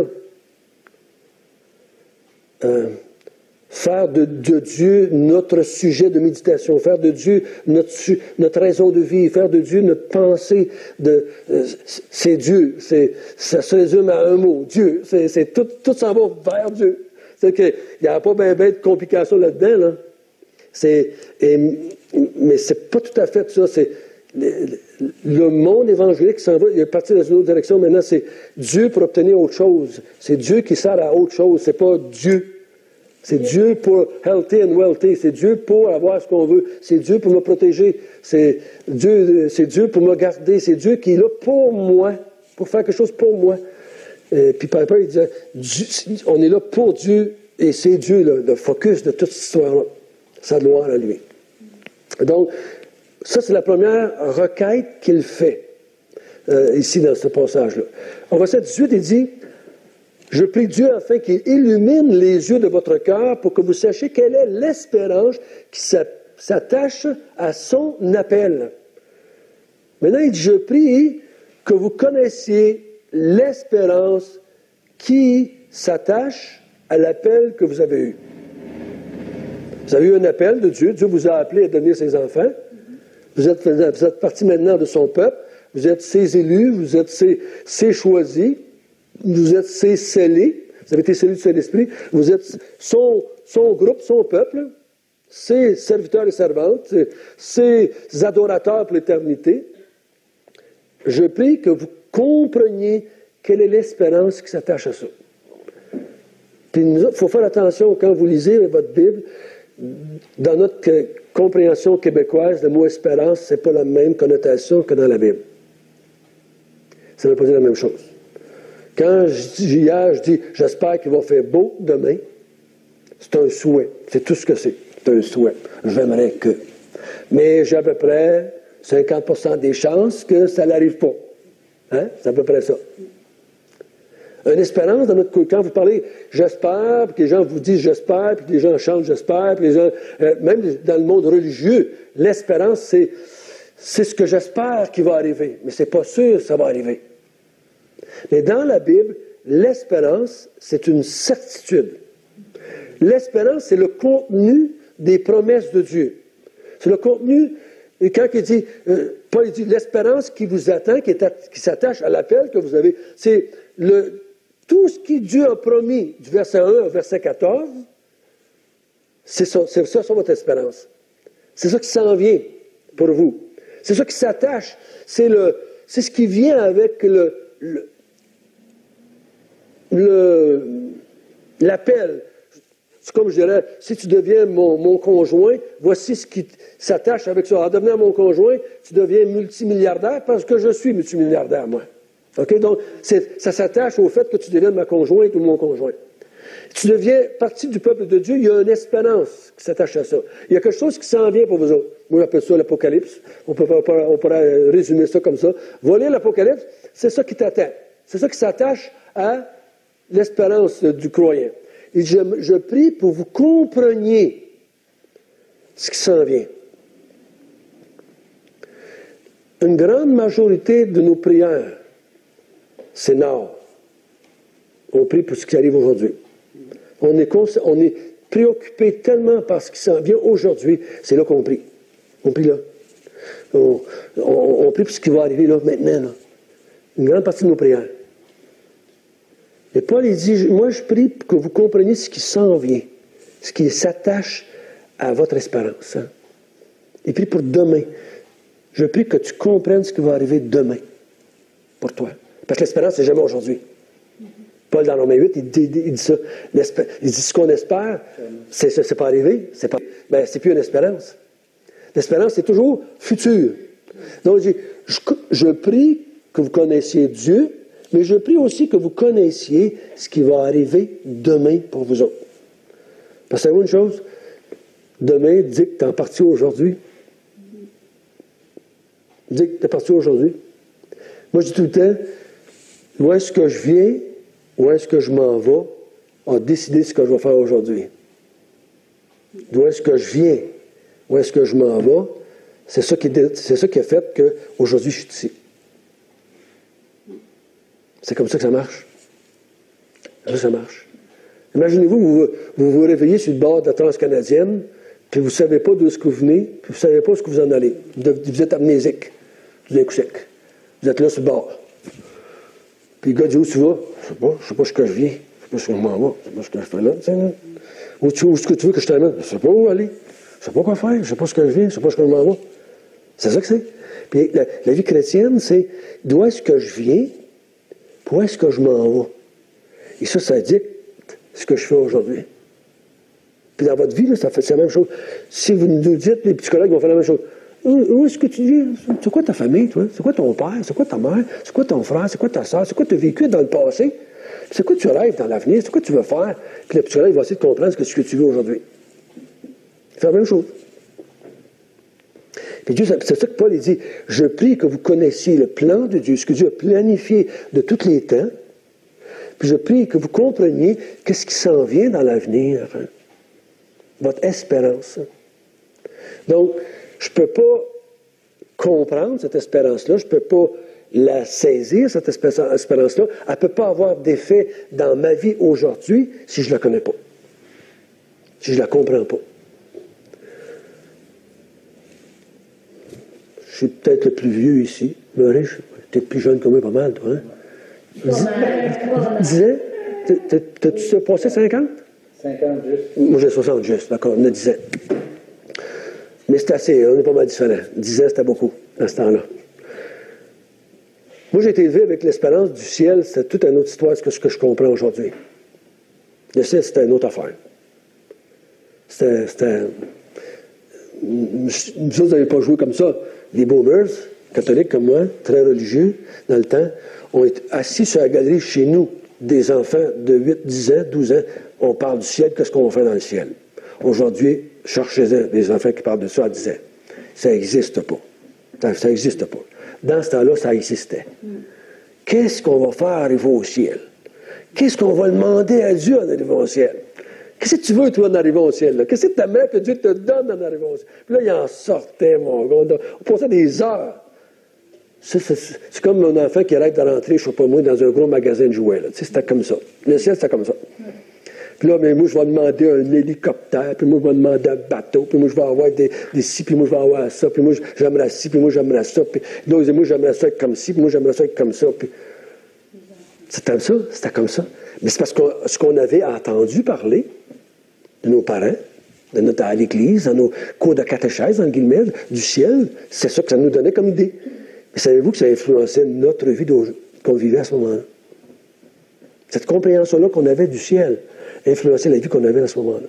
Euh, faire de, de Dieu notre sujet de méditation, faire de Dieu notre, notre raison de vie, faire de Dieu notre pensée. De, euh, c'est Dieu, c'est, ça se résume à un mot, Dieu. C'est, c'est tout, tout s'en va vers Dieu. C'est qu'il n'y a pas bien ben de complications là-dedans. Là. C'est, et, mais c'est pas tout à fait ça. C'est le, le monde évangélique s'en va, il est parti dans une autre direction. Maintenant, c'est Dieu pour obtenir autre chose. C'est Dieu qui sert à autre chose. C'est pas Dieu. C'est Dieu pour healthy and wealthy. C'est Dieu pour avoir ce qu'on veut. C'est Dieu pour me protéger. C'est Dieu, c'est Dieu pour me garder. C'est Dieu qui est là pour moi, pour faire quelque chose pour moi. Et puis papa, il disait, Dieu, on est là pour Dieu, et c'est Dieu le, le focus de toute cette histoire-là. Sa gloire à lui. Donc, ça, c'est la première requête qu'il fait, euh, ici, dans ce passage-là. Au verset dix-huit, il dit, « Je prie Dieu afin qu'il illumine les yeux de votre cœur pour que vous sachiez quelle est l'espérance qui s'attache à son appel. » Maintenant, il dit, « Je prie que vous connaissiez l'espérance qui s'attache à l'appel que vous avez eu. » Vous avez eu un appel de Dieu. Dieu vous a appelé à devenir ses enfants. Vous êtes, vous êtes partie maintenant de son peuple. Vous êtes ses élus. Vous êtes ses, ses choisis. Vous êtes ses scellés. Vous avez été scellés du Saint-Esprit. Vous êtes son, son groupe, son peuple. Ses serviteurs et servantes. Ses adorateurs pour l'éternité. Je prie que vous compreniez quelle est l'espérance qui s'attache à ça. Puis il faut faire attention quand vous lisez votre Bible. Dans notre compréhension québécoise, le mot espérance, ce n'est pas la même connotation que dans la Bible. Ça ne veut pas dire la même chose. Quand je dis hier, je dis j'espère qu'il va faire beau demain, c'est un souhait. C'est tout ce que c'est. C'est un souhait. J'aimerais que. Mais j'ai à peu près cinquante pour cent des chances que ça n'arrive pas. Hein? C'est à peu près ça. Une espérance dans notre quand vous parlez j'espère, puis que les gens vous disent j'espère, puis que les gens chantent j'espère, puis les gens, euh, même dans le monde religieux, l'espérance, c'est, c'est ce que j'espère qui va arriver, mais c'est pas sûr que ça va arriver. Mais dans la Bible, l'espérance, c'est une certitude. L'espérance, c'est le contenu des promesses de Dieu. C'est le contenu, et quand il dit, euh, Paul il dit l'espérance qui vous attend, qui, est à, qui s'attache à l'appel que vous avez, c'est le tout ce que Dieu a promis, du verset un au verset quatorze, c'est ça, c'est ça, c'est votre espérance. C'est ça qui s'en vient pour vous. C'est ça qui s'attache. C'est, le, c'est ce qui vient avec le, le, le, l'appel. C'est comme je dirais, si tu deviens mon, mon conjoint, voici ce qui s'attache avec ça. En devenant mon conjoint, tu deviens multimilliardaire parce que je suis multimilliardaire, moi. OK? Donc, c'est, ça s'attache au fait que tu deviennes ma conjointe ou mon conjoint. Tu deviens partie du peuple de Dieu, il y a une espérance qui s'attache à ça. Il y a quelque chose qui s'en vient pour vous autres. Moi, j'appelle ça l'Apocalypse. On, peut, on pourrait résumer ça comme ça. Voler l'Apocalypse, c'est ça qui t'attend. C'est ça qui s'attache à l'espérance du croyant. Et je, je prie pour que vous compreniez ce qui s'en vient. Une grande majorité de nos prières, c'est nord. On prie pour ce qui arrive aujourd'hui. On est, cons- on est préoccupé tellement par ce qui s'en vient aujourd'hui, c'est là qu'on prie. On prie là. On, on, on prie pour ce qui va arriver là, maintenant. Là. Une grande partie de nos prières. Et Paul, il dit, moi je prie pour que vous compreniez ce qui s'en vient, ce qui s'attache à votre espérance. Hein. Il prie pour demain. Je prie que tu comprennes ce qui va arriver demain pour toi. Parce que l'espérance, c'est jamais aujourd'hui. Paul, dans Romains huit, il dit, il dit ça. Il dit, ce qu'on espère, c'est, c'est pas arrivé. C'est pas, ben, c'est plus une espérance. L'espérance, c'est toujours futur. Donc, je, je, je prie que vous connaissiez Dieu, mais je prie aussi que vous connaissiez ce qui va arriver demain pour vous autres. Parce que savez-vous une chose? Demain, dis que tu es en partie aujourd'hui. Dis que tu es parti aujourd'hui. Moi, je dis tout le temps, où est-ce que je viens, où est-ce que je m'en vais, à décider ce que je vais faire aujourd'hui. D'où est-ce que je viens, où est-ce que je m'en vais, c'est ça qui, c'est ça qui a fait qu'aujourd'hui, je suis ici. C'est comme ça que ça marche. C'est comme ça que ça marche. Imaginez-vous, vous vous, vous réveillez sur le bord de la Transcanadienne, puis vous ne savez pas d'où est-ce que vous venez, puis vous ne savez pas où est-ce que vous en allez. Vous êtes amnésique. Vous êtes sec. Vous êtes là sur le bord. Puis le gars dit, où tu vas? Je ne sais pas, je ne sais pas ce que je viens. Je ne sais pas ce que je m'en vais. Je ne sais pas ce que je fais là. là. Où, tu, où est-ce que tu veux que je t'amène? Je ne sais pas où aller. Je ne sais pas quoi faire. Je ne sais pas ce que je viens. Je ne sais pas ce que je m'en vais. C'est ça que c'est. Puis la, la vie chrétienne, c'est d'où est-ce que je viens? Où est-ce que je m'en vais? Et ça, ça dicte ce que je fais aujourd'hui. Puis dans votre vie, là, ça fait c'est la même chose. Si vous nous dites, les psychologues vont faire la même chose. Où, où est-ce que tu vis? C'est quoi ta famille, toi? C'est quoi ton père? C'est quoi ta mère? C'est quoi ton frère? C'est quoi ta soeur? C'est quoi tu as vécu dans le passé? C'est quoi tu rêves dans l'avenir? C'est quoi tu veux faire? Puis le petit rêve va essayer de comprendre ce que, ce que tu veux aujourd'hui. Faire la même chose. Puis Dieu, c'est ça que Paul il dit. Je prie que vous connaissiez le plan de Dieu, ce que Dieu a planifié de tous les temps. Puis je prie que vous compreniez qu'est-ce qui s'en vient dans l'avenir. Hein? Votre espérance. Donc, je ne peux pas comprendre cette espérance-là, je ne peux pas la saisir, cette espérance-là. Elle ne peut pas avoir d'effet dans ma vie aujourd'hui si je ne la connais pas, si je ne la comprends pas. Je suis peut-être le plus vieux ici. Maurice, tu es plus jeune que moi, pas mal, toi. Hein? Disais, t'as-tu passé cinquante? cinquante juste. Moi, j'ai soixante juste, d'accord, on a dix ans. Mais c'est assez, on est pas mal différents. dix ans, c'était beaucoup, dans ce temps-là. Moi, j'ai été élevé avec l'espérance du ciel, c'était toute une autre histoire que ce que je comprends aujourd'hui. Le ciel, c'était une autre affaire. C'était... c'était... Nous autres, vous n'avez pas joué comme ça. Les boomers, catholiques comme moi, très religieux, dans le temps, ont été assis sur la galerie chez nous, des enfants de huit, dix ans, douze ans. On parle du ciel, qu'est-ce qu'on va faire dans le ciel? Aujourd'hui, cherchez-en des enfants qui parlent de ça à dix ans. Ça n'existe pas. Ça n'existe pas. Dans ce temps-là, ça existait. Mm. Qu'est-ce qu'on va faire arriver au ciel? Qu'est-ce qu'on va demander à Dieu en arrivant au ciel? Qu'est-ce que tu veux, toi, en arrivant au ciel? Là? Qu'est-ce que tu aimerais que Dieu te donne en arrivant au ciel? Puis là, il en sortait, mon gars. On passait des heures. C'est, c'est, c'est comme mon enfant qui arrête de rentrer, je ne sais pas moi, dans un gros magasin de jouets. Là. Tu sais, c'était comme ça. Le ciel, c'était comme ça. Mm. Puis là, mais moi, je vais demander un hélicoptère, puis moi, je vais demander un bateau, puis moi, je vais avoir des, des ci, puis moi, je vais avoir ça, puis moi, j'aimerais ci, puis moi, j'aimerais ça, puis d'autres, moi, j'aimerais ça être comme ci, puis moi, j'aimerais ça être comme ça. Puis... C'était comme ça, c'était comme ça. Mais c'est parce que ce qu'on avait entendu parler de nos parents, de notre, à l'église, dans nos cours de catéchèse, en guillemets, du ciel, c'est ça que ça nous donnait comme idée. Mais savez-vous que ça influençait notre vie qu'on vivait à ce moment-là? Cette compréhension-là qu'on avait du ciel influençait la vie qu'on avait à ce moment-là.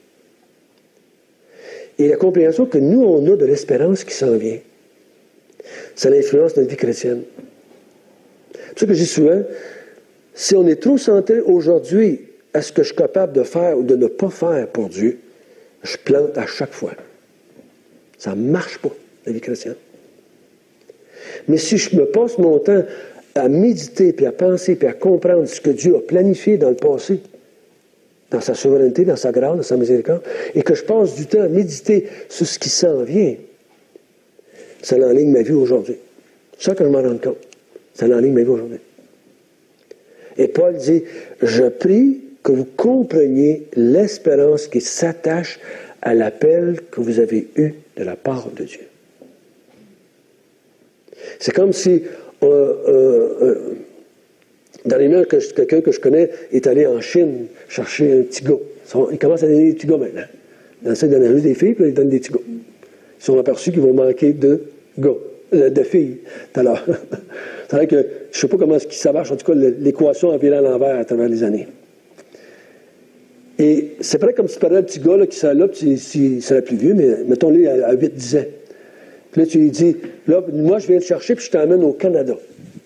Et la compréhension que nous, on a de l'espérance qui s'en vient, ça influence notre vie chrétienne. C'est pour ça que je dis souvent, si on est trop centré aujourd'hui à ce que je suis capable de faire ou de ne pas faire pour Dieu, je plante à chaque fois. Ça ne marche pas, la vie chrétienne. Mais si je me passe mon temps à méditer, puis à penser, puis à comprendre ce que Dieu a planifié dans le passé, dans sa souveraineté, dans sa grâce, dans sa miséricorde, et que je passe du temps à méditer sur ce qui s'en vient, ça enligne ma vie aujourd'hui. C'est ça que je m'en rends compte. Ça enligne ma vie aujourd'hui. Et Paul dit, je prie que vous compreniez l'espérance qui s'attache à l'appel que vous avez eu de la part de Dieu. C'est comme si euh, euh, euh, dans les mails, que je, quelqu'un que je connais est allé en Chine chercher un petit gars. Il commence à donner des petits gars maintenant. Dans ça, il donne juste des filles, puis il donne des petits gars. Ils sont aperçus qu'ils vont manquer de gars, euh, de filles, tout à l'heure. C'est vrai que je ne sais pas comment ça marche, en tout cas, l'équation a viré à l'envers à travers les années. Et c'est vrai comme si tu parlais d'un petit gars là, qui serait là, puis il serait plus vieux, mais mettons-le à, à huit dix ans. Puis là, tu lui dis, là, moi, je viens te chercher, puis je t'emmène au Canada.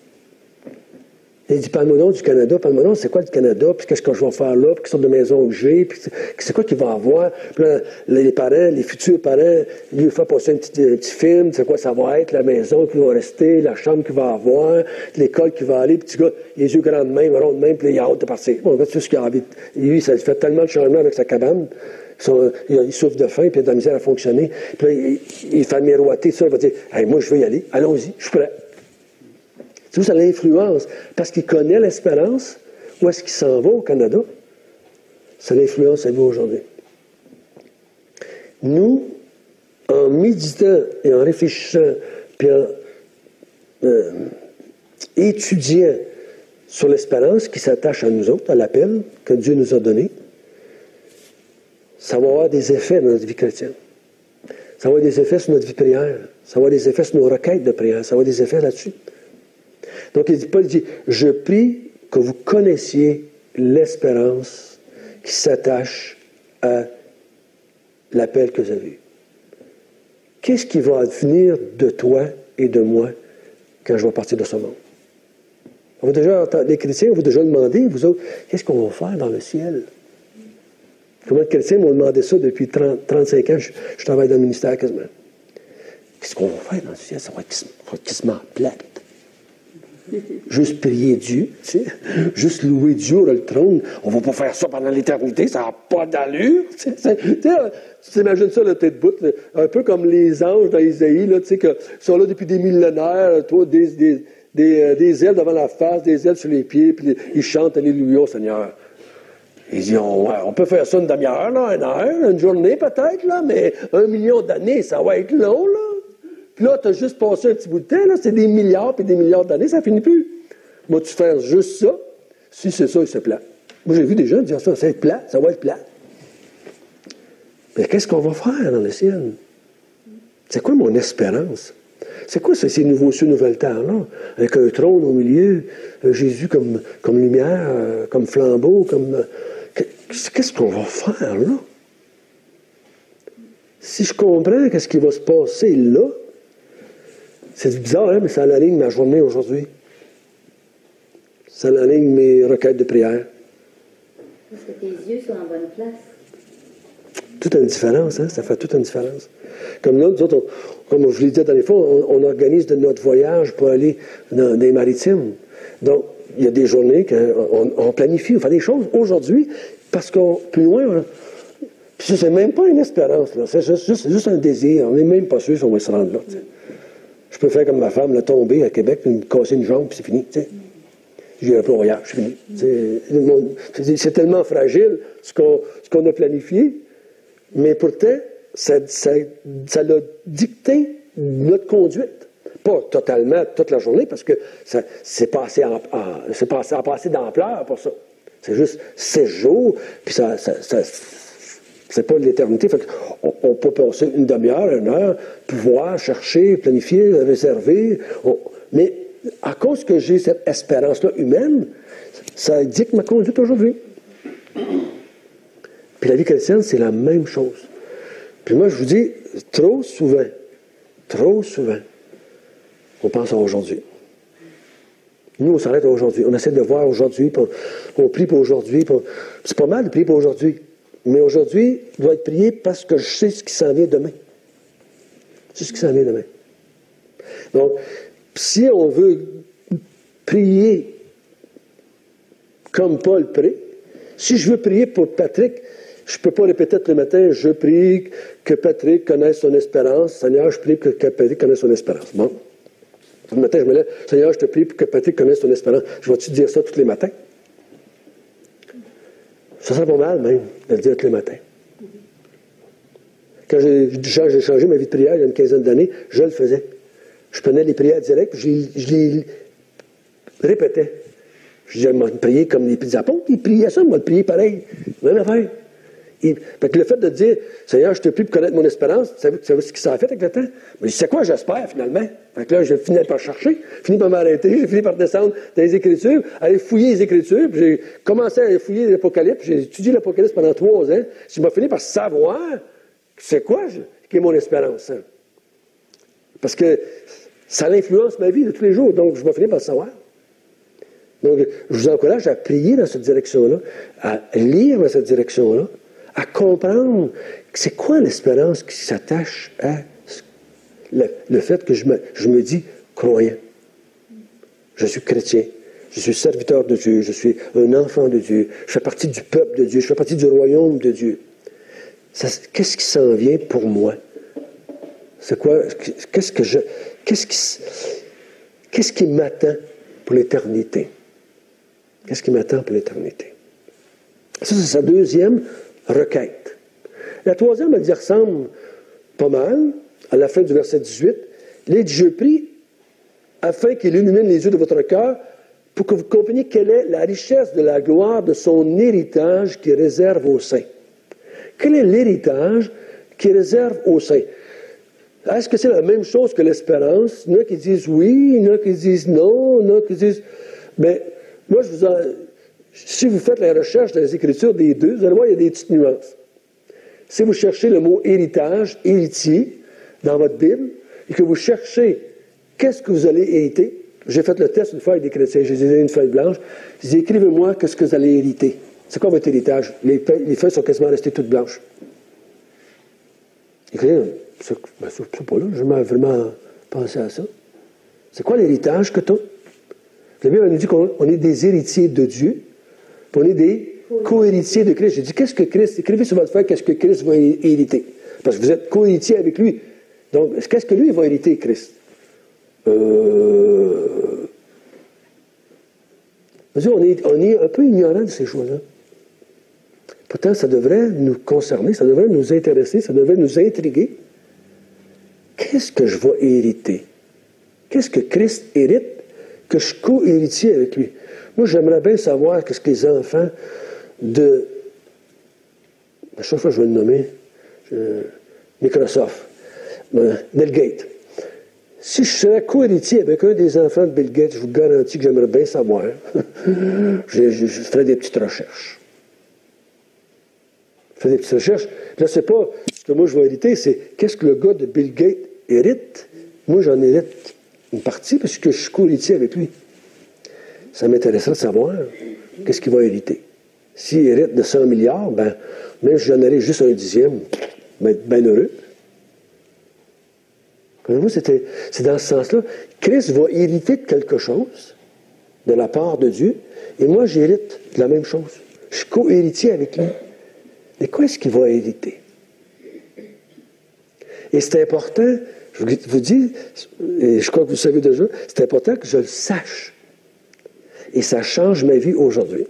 Il dit, parle-moi donc du Canada, parle-moi donc, c'est quoi le Canada, puis qu'est-ce que je vais faire là, puis quelle sorte de maison que j'ai, puis c'est quoi qu'il va avoir. Puis là, les parents, les futurs parents, lui font passer un petit, un petit film, c'est quoi ça va être, la maison qui va rester, la chambre qu'il va avoir, l'école qu'il va aller, puis le petit gars, les yeux grands de même, ronds de même, puis là, il a hâte de partir. Bon, c'est tout ce qu'il a envie. Lui, ça fait tellement de changements avec sa cabane. Son, il, il souffre de faim, puis il a de la misère à fonctionner. Puis là, il, il fait miroiter ça, il va dire, hey, moi, je veux y aller, allons-y, je suis prêt. C'est où ça l'influence? Parce qu'il connaît l'espérance. Où est-ce qu'il s'en va au Canada? Ça l'influence sa vie aujourd'hui. Nous, en méditant et en réfléchissant, puis en euh, étudiant sur l'espérance qui s'attache à nous autres, à l'appel que Dieu nous a donné, ça va avoir des effets dans notre vie chrétienne. Ça va avoir des effets sur notre vie de prière. Ça va avoir des effets sur nos requêtes de prière. Ça va avoir des effets là-dessus. Donc, il dit, Paul dit, je prie que vous connaissiez l'espérance qui s'attache à l'appel que vous avez eu. Qu'est-ce qui va advenir de toi et de moi quand je vais partir de ce monde? On va déjà, les chrétiens, on va déjà demander, vous autres, qu'est-ce qu'on va faire dans le ciel? Comment les chrétiens m'ont demandé ça depuis trente, trente-cinq ans, je, je travaille dans le ministère quasiment. Qu'est-ce qu'on va faire dans le ciel? Ça va être, ça va être quasiment plate. Juste prier Dieu, tu sais, juste louer Dieu sur le trône. On ne va pas faire ça pendant l'éternité, ça n'a pas d'allure. Tu sais, tu t'imagines ça, le tête bout, là, un peu comme les anges dans Isaïe, là, tu sais, qui sont là depuis des millénaires, toi, des, des, des, euh, des ailes devant la face, des ailes sur les pieds, puis ils chantent Alléluia au Seigneur. Ils disent, on, ouais, on peut faire ça une demi-heure, là, une heure, une journée peut-être, là, mais un million d'années, ça va être long, là. Puis là, tu as juste passé un petit bout de temps, là, c'est des milliards puis des milliards d'années, ça finit plus. Moi, tu fais juste ça, si c'est ça, c'est plat. Moi, j'ai vu des gens dire ça, ça va être plat, ça va être plat. Mais qu'est-ce qu'on va faire dans le ciel? C'est quoi mon espérance? C'est quoi ça, ces nouveaux cieux, nouvelles terres-là? Avec un trône au milieu, Jésus comme, comme lumière, comme flambeau, comme... Qu'est-ce qu'on va faire, là? Si je comprends qu'est-ce qui va se passer là, c'est bizarre, hein, mais ça aligne ma journée aujourd'hui. Ça aligne mes requêtes de prière. Parce que tes yeux sont en bonne place. Toute une différence, hein? Ça fait toute une différence. Comme là, nous autres, on, comme je vous l'ai dit dans les fois, on, on organise de notre voyage pour aller dans, dans les maritimes. Donc, il y a des journées qu'on on planifie, on fait des choses aujourd'hui, parce qu'on, plus loin, on, puis c'est même pas une espérance, là. C'est juste, juste, juste un désir. On n'est même pas sûr si on va se rendre là. T'sais. Je peux faire comme ma femme, la tomber à Québec, puis me casser une jambe, puis c'est fini. J'ai un peu au voyage, c'est fini. C'est, c'est tellement fragile ce qu'on, ce qu'on a planifié, mais pourtant, ça, ça, ça l'a dicté notre conduite. Pas totalement toute la journée, parce que ça, c'est passé en, en, c'est passé, en passé d'ampleur pour ça. C'est juste seize jours, puis ça, ça, ça c'est pas l'éternité. Fait on, on peut passer une demi-heure, une heure, pouvoir chercher, planifier, réserver. On, mais à cause que j'ai cette espérance-là humaine, ça dicte ma conduite aujourd'hui. Puis la vie chrétienne, c'est la même chose. Puis moi, je vous dis, trop souvent, trop souvent, on pense à aujourd'hui. Nous, on s'arrête à aujourd'hui. On essaie de voir aujourd'hui, puis on, on prie pour aujourd'hui. Puis on, c'est pas mal de prier pour aujourd'hui. Mais aujourd'hui, doit être prié parce que je sais ce qui s'en vient demain. Je sais ce qui s'en vient demain. Donc, si on veut prier comme Paul prie, si je veux prier pour Patrick, je ne peux pas répéter tout le matin, je prie que Patrick connaisse son espérance. Seigneur, je prie que, que Patrick connaisse son espérance. Bon. Le matin, je me lève, Seigneur, je te prie que Patrick connaisse son espérance. Je vais-tu dire ça tous les matins? Ça serait pas mal, même, de le dire tous les matins. Quand j'ai, j'ai changé ma vie de prière il y a une quinzaine d'années, je le faisais. Je prenais les prières directes, je les, je les répétais. Je disais, moi, prier comme les petits apôtres, ils priaient ça, moi, le prier pareil. Même affaire. Et, fait que le fait de dire, Seigneur, je te prie pour connaître mon espérance, vous savez, savez ce qui s'en fait avec le temps? Mais c'est quoi, j'espère, finalement? Fait que là, je finis par chercher, je finis par m'arrêter, j'ai fini par descendre dans les Écritures, aller fouiller les Écritures, puis j'ai commencé à fouiller l'Apocalypse, j'ai étudié l'Apocalypse pendant trois ans, je m'ai fini par savoir, c'est quoi qui est mon espérance? Hein? Parce que ça influence ma vie de tous les jours, donc je m'ai fini par le savoir. Donc, je vous encourage à prier dans cette direction-là, à lire dans cette direction-là, à comprendre c'est quoi l'espérance qui s'attache à le, le fait que je me, je me dis croyant. Je suis chrétien, je suis serviteur de Dieu, je suis un enfant de Dieu, je fais partie du peuple de Dieu, je fais partie du royaume de Dieu. Ça, qu'est-ce qui s'en vient pour moi? C'est quoi? Qu'est-ce que je... Qu'est-ce qui, qu'est-ce qui m'attend pour l'éternité? Qu'est-ce qui m'attend pour l'éternité? Ça, c'est sa deuxième requête. La troisième, elle y ressemble pas mal, à la fin du verset dix-huit. Il dit, je prie afin qu'il illumine les yeux de votre cœur pour que vous compreniez quelle est la richesse de la gloire de son héritage qui réserve aux saints. Quel est l'héritage qui réserve aux saints? Est-ce que c'est la même chose que l'espérance? Il y en a qui disent oui, il y en a qui disent non, il y en a qui disent... Mais moi, je vous en... si vous faites la recherche dans les Écritures des deux, vous allez voir, il y a des petites nuances. Si vous cherchez le mot héritage, héritier, dans votre Bible, et que vous cherchez qu'est-ce que vous allez hériter, J'ai fait le test une fois avec des chrétiens. J'ai donné une feuille blanche. J'ai dit, écrivez-moi qu'est-ce que vous allez hériter. C'est quoi votre héritage? Les feuilles, les feuilles sont quasiment restées toutes blanches. Écrivez, c'est ben, pas là, je n'ai vraiment pensé à ça. C'est quoi l'héritage que tu as? La Bible nous dit qu'on est des héritiers de Dieu, puis on est des co-héritiers de Christ. J'ai dit, qu'est-ce que Christ, écrivez sur votre feuille, qu'est-ce que Christ va hériter? Parce que vous êtes co-héritiers avec lui. Donc, qu'est-ce que lui va hériter, Christ? Euh... On est, on est un peu ignorant de ces choses-là. Pourtant, ça devrait nous concerner, ça devrait nous intéresser, ça devrait nous intriguer. Qu'est-ce que je vais hériter? Qu'est-ce que Christ hérite que je suis co-héritier avec lui? Moi, j'aimerais bien savoir qu'est-ce que les enfants de... À chaque fois, je vais le nommer. Je... Microsoft. Bill Gates. Si je serais co-héritier avec un des enfants de Bill Gates, je vous garantis que j'aimerais bien savoir. je, je, je ferais des petites recherches. Je ferais des petites recherches. Là, c'est pas ce que moi je vais hériter, c'est qu'est-ce que le gars de Bill Gates hérite. Moi, j'en hérite une partie parce que je suis co-héritier avec lui. Ça m'intéresserait de savoir qu'est-ce qu'il va hériter. S'il hérite de cent milliards, ben, même si j'en aurais juste un dixième, ben, bien heureux. Vous, c'était, c'est dans ce sens-là. Christ va hériter de quelque chose de la part de Dieu, et moi, j'hérite de la même chose. Je suis co-héritier avec lui. Mais quoi est-ce qu'il va hériter? Et c'est important, je vous dis, et je crois que vous savez déjà, c'est important que je le sache. Et ça change ma vie aujourd'hui.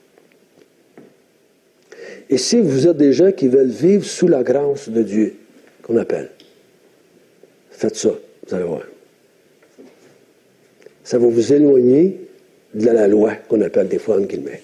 Et si vous êtes des gens qui veulent vivre sous la grâce de Dieu, qu'on appelle, faites ça, vous allez voir. Ça va vous éloigner de la loi, qu'on appelle des fois, entre guillemets.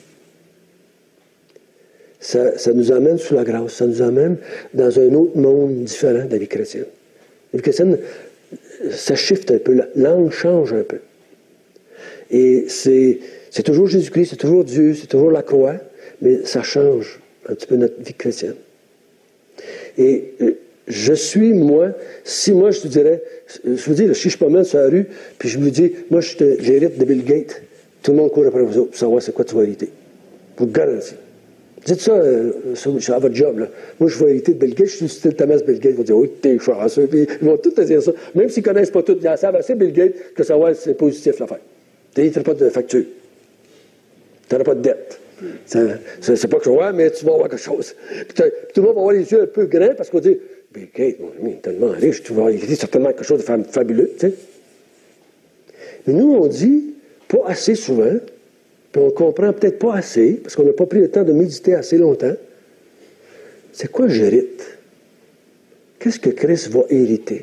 Ça, ça nous amène sous la grâce, ça nous amène dans un autre monde différent de la vie chrétienne. La vie chrétienne, ça shift un peu, l'angle change un peu. Et c'est, c'est toujours Jésus-Christ, c'est toujours Dieu, c'est toujours la croix, mais ça change un petit peu notre vie chrétienne. Et je suis, moi, si moi je te dirais, je vous dis, si je promène sur la rue, puis je me dis, moi je te, j'hérite de Bill Gates, tout le monde court après vous autres pour savoir c'est quoi tu vas hériter. Pour garantir. Dites ça euh, à votre job, là. Moi, je vais hériter de Bill Gates, je suis style Thomas Bill Gates, ils vont dire, oui, t'es chanceux, puis ils vont tous te dire ça. Même s'ils ne connaissent pas tout, ils savent assez Bill Gates que savoir c'est positif l'affaire. Tu n'hériteras pas de facture. Tu n'auras pas de dette. C'est, c'est, c'est pas que je vois, mais tu vas avoir quelque chose. Puis, puis tout le monde va avoir les yeux un peu grands parce qu'on dit, Bill Gates, mon ami, il est tellement riche, tu vas hériter certainement quelque chose de fabuleux, tu sais. Mais nous, on dit, pas assez souvent, puis on ne comprend peut-être pas assez, parce qu'on n'a pas pris le temps de méditer assez longtemps. C'est quoi j'hérite? Qu'est-ce que Christ va hériter?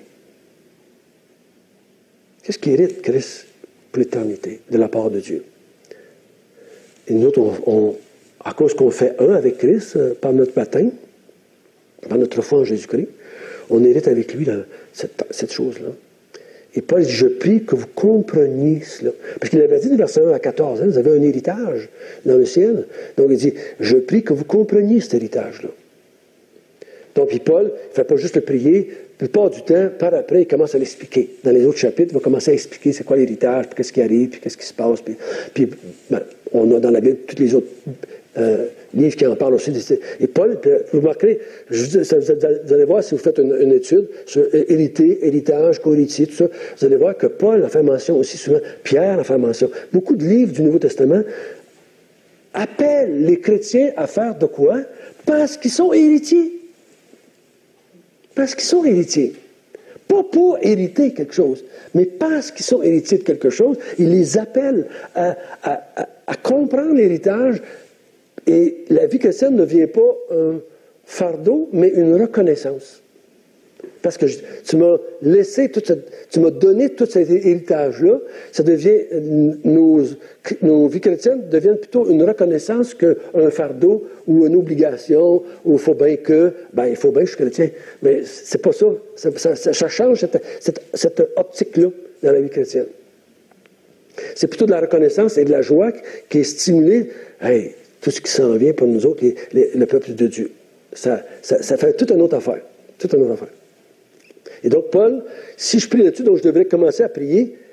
Qu'est-ce qu'hérite Christ pour l'éternité, de la part de Dieu? Et nous autres, on, on, à cause qu'on fait un avec Christ, euh, par notre baptême, par notre foi en Jésus-Christ, on hérite avec lui là, cette, cette chose-là. Et Paul dit, je prie que vous compreniez cela. Parce qu'il avait dit du verset un à quatorze, hein, vous avez un héritage dans le ciel. Donc il dit, je prie que vous compreniez cet héritage-là. Donc, puis Paul ne fait pas juste le prier, la plupart du temps, par après, il commence à l'expliquer. Dans les autres chapitres, il va commencer à expliquer c'est quoi l'héritage, puis qu'est-ce qui arrive, puis qu'est-ce qui se passe. Puis, puis ben, on a dans la Bible tous les autres euh, livres qui en parlent aussi. Et Paul, vous remarquerez, je vous dis, ça, vous, vous allez voir si vous faites une, une étude sur hérité, héritage, co-héritier, tout ça, vous allez voir que Paul en fait mention aussi souvent, Pierre en fait mention. Beaucoup de livres du Nouveau Testament appellent les chrétiens à faire de quoi? Parce qu'ils sont héritiers. Parce qu'ils sont héritiers. Pas pour hériter quelque chose, mais parce qu'ils sont héritiers de quelque chose, il les appelle à, à, à, à comprendre l'héritage. Et la vie chrétienne ne devient pas un fardeau, mais une reconnaissance. Parce que je, tu m'as laissé, toute cette, tu m'as donné tout cet héritage-là, ça devient, nos, nos vies chrétiennes deviennent plutôt une reconnaissance qu'un fardeau ou une obligation, ou il faut bien que, ben il faut bien que je suis chrétien. Mais c'est pas ça. Ça, ça, ça, ça change cette, cette, cette optique-là dans la vie chrétienne. C'est plutôt de la reconnaissance et de la joie qui est stimulée. Hey, tout ce qui s'en vient pour nous autres, les, les, le peuple de Dieu. Ça, ça, ça fait toute une autre affaire. Toute une autre affaire. Et donc, Paul, si je prie là-dessus, donc je devrais commencer à prier,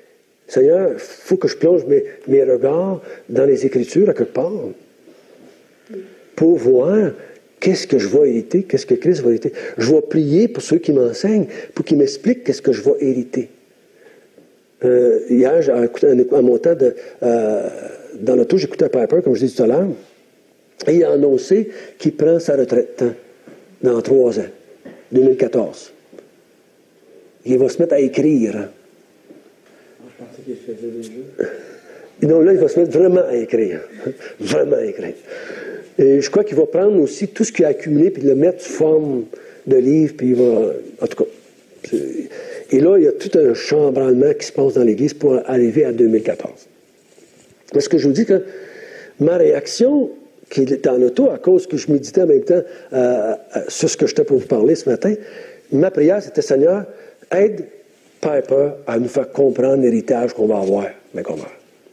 Seigneur, il faut que je plonge mes, mes regards dans les Écritures à quelque part pour voir qu'est-ce que je vais hériter, qu'est-ce que Christ va hériter. Je vais prier pour ceux qui m'enseignent, pour qu'ils m'expliquent qu'est-ce que je vais hériter. Euh, hier, j'ai écouté un, un montant de, euh, dans l'auto, j'écoutais Piper, comme je disais tout à l'heure, et il a annoncé qu'il prend sa retraite hein, dans trois ans, deux mille quatorze. Il va se mettre à écrire. Hein. Je pensais qu'il faisait des jeux. Non, là, il va se mettre vraiment à écrire. Vraiment à écrire. Et je crois qu'il va prendre aussi tout ce qu'il a accumulé puis le mettre sous forme de livre, puis il va... En tout cas... Et là, il y a tout un chambranlement qui se passe dans l'Église pour arriver à deux mille quatorze. Parce que je vous dis que ma réaction, qui est en auto, à cause que je méditais en même temps euh, sur ce que j'étais pour vous parler ce matin, ma prière, c'était, Seigneur, aide Piper à nous faire comprendre l'héritage qu'on va avoir, mais comment?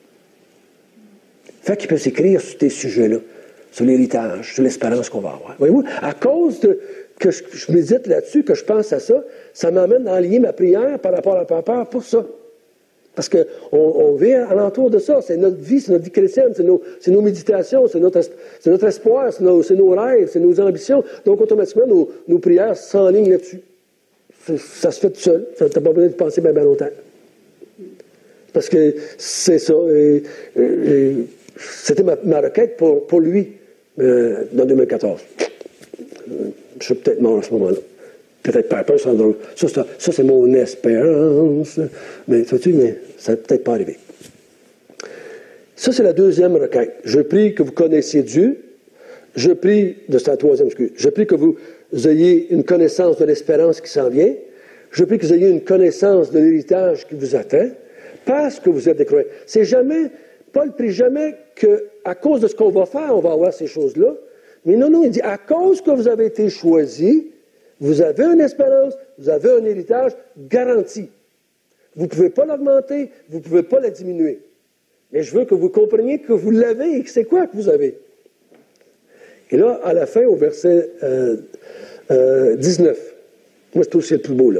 Fait qu'il peut s'écrire sur ces sujets-là, sur l'héritage, sur l'espérance qu'on va avoir. Voyez-vous, à cause de... que je, je médite là-dessus, que je pense à ça, ça m'amène à aligner ma prière par rapport à Piper pour ça. Parce qu'on on vit alentour de ça. C'est notre vie, c'est notre vie chrétienne, c'est nos, c'est nos méditations, c'est notre, c'est notre espoir, c'est nos, c'est nos rêves, c'est nos ambitions. Donc, automatiquement, nos, nos prières s'enlignent là-dessus. Ça se fait tout seul. Tu n'as pas besoin de penser bien, bien longtemps. Parce que c'est ça. Et, et, et, c'était ma, ma requête pour, pour lui euh, dans deux mille quatorze. Je suis peut-être mort à ce moment-là. Peut-être Piper, ça, ça, ça, ça c'est mon espérance. Mais, sais-tu, mais ça n'a peut-être pas arrivé. Ça, c'est la deuxième requête. Je prie que vous connaissiez Dieu. Je prie, de sa troisième excuse, je prie que vous ayez une connaissance de l'espérance qui s'en vient. Je prie que vous ayez une connaissance de l'héritage qui vous attend, parce que vous êtes des croyants. C'est jamais, Paul prie jamais qu'à cause de ce qu'on va faire, on va avoir ces choses-là. Mais non, non, il dit, à cause que vous avez été choisis, vous avez une espérance, vous avez un héritage garanti. Vous ne pouvez pas l'augmenter, vous ne pouvez pas la diminuer. Mais je veux que vous compreniez que vous l'avez et que c'est quoi que vous avez. Et là, à la fin, au verset euh, euh, dix-neuf, moi je trouve que c'est le plus beau là.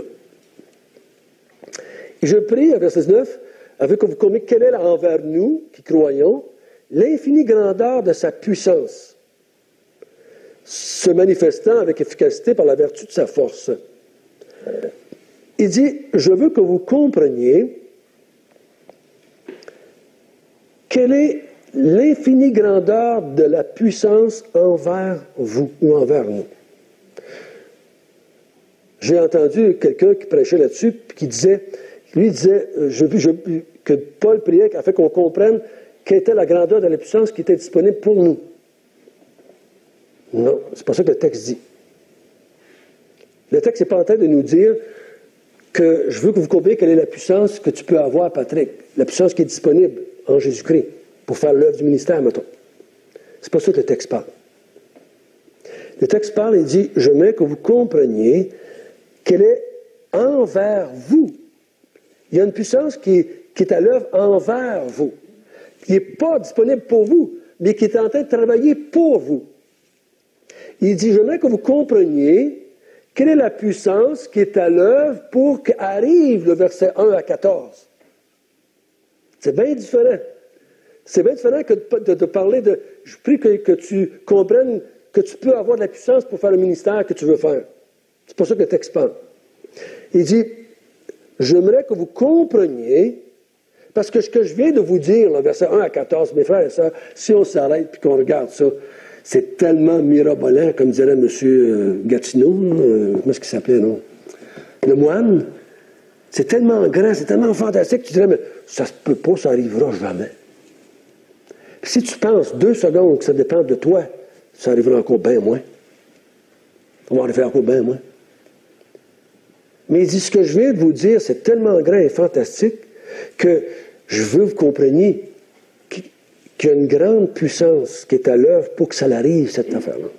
Et je prie, à verset dix-neuf, avec que vous compreniez quelle est envers nous, qui croyons, l'infinie grandeur de sa puissance, se manifestant avec efficacité par la vertu de sa force. Il dit, je veux que vous compreniez quelle est l'infinie grandeur de la puissance envers vous ou envers nous. J'ai entendu quelqu'un qui prêchait là-dessus, puis qui disait, lui disait, je, je, que Paul priait afin qu'on comprenne quelle était la grandeur de la puissance qui était disponible pour nous. Non, c'est pas ça que le texte dit. Le texte n'est pas en train de nous dire que je veux que vous compreniez quelle est la puissance que tu peux avoir, Patrick, la puissance qui est disponible en Jésus-Christ pour faire l'œuvre du ministère, mettons. C'est pas ça que le texte parle. Le texte parle et dit, je veux que vous compreniez qu'elle est envers vous. Il y a une puissance qui est, qui est à l'œuvre envers vous, qui n'est pas disponible pour vous, mais qui est en train de travailler pour vous. Il dit, je veux que vous compreniez quelle est la puissance qui est à l'œuvre pour qu'arrive le verset un à quatorze. C'est bien différent. C'est bien différent que de, de, de parler de... Je prie que, que tu comprennes que tu peux avoir de la puissance pour faire le ministère que tu veux faire. C'est pas ça que le texte parle. Il dit, j'aimerais que vous compreniez, parce que ce que je viens de vous dire, le verset un à quatorze, mes frères et sœurs, si on s'arrête et qu'on regarde ça, c'est tellement mirabolant, comme dirait M. Gatineau, euh, comment est-ce qu'il s'appelait, non? Le moine. C'est tellement grand, c'est tellement fantastique, tu dirais, mais ça se peut pas, ça arrivera jamais. Si tu penses deux secondes que ça dépend de toi, ça arrivera encore bien moins. On va arriver encore bien moins. Mais il dit, ce que je viens de vous dire, c'est tellement grand et fantastique que je veux que vous compreniez qu'il y a une grande puissance qui est à l'œuvre pour que ça arrive, cette affaire-là.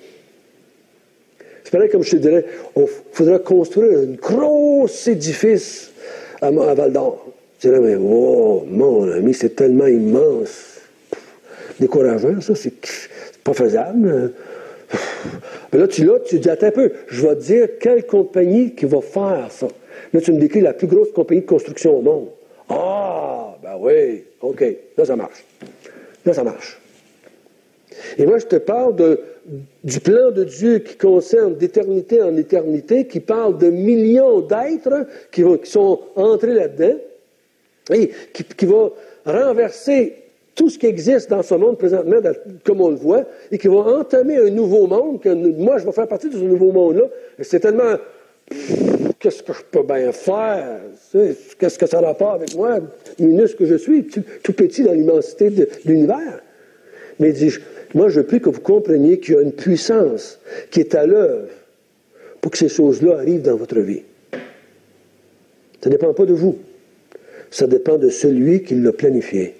C'est pareil comme je te dirais, il faudra construire un gros édifice à, à Val-d'Or. Tu dirais, mais oh, mon ami, c'est tellement immense. Décourageant, ça, c'est pas faisable. Mais là, tu, là, tu dis, attends un peu, je vais te dire quelle compagnie qui va faire ça. Là, tu me décris la plus grosse compagnie de construction au monde. Ah, ben oui, OK, là ça marche. Là ça marche. Et moi je te parle de, du plan de Dieu qui concerne d'éternité en éternité, qui parle de millions d'êtres qui, qui sont entrés là-dedans et qui, qui va renverser tout ce qui existe dans ce monde présentement, comme on le voit, et qui va entamer un nouveau monde, que moi, je vais faire partie de ce nouveau monde-là. C'est tellement... Qu'est-ce que je peux bien faire? Qu'est-ce que ça a rapport avec moi, minuscule que je suis, tout, tout petit dans l'immensité de, de l'univers? Mais il dit, moi, je prie que vous compreniez qu'il y a une puissance qui est à l'œuvre pour que ces choses-là arrivent dans votre vie. Ça ne dépend pas de vous. Ça dépend de celui qui l'a planifié.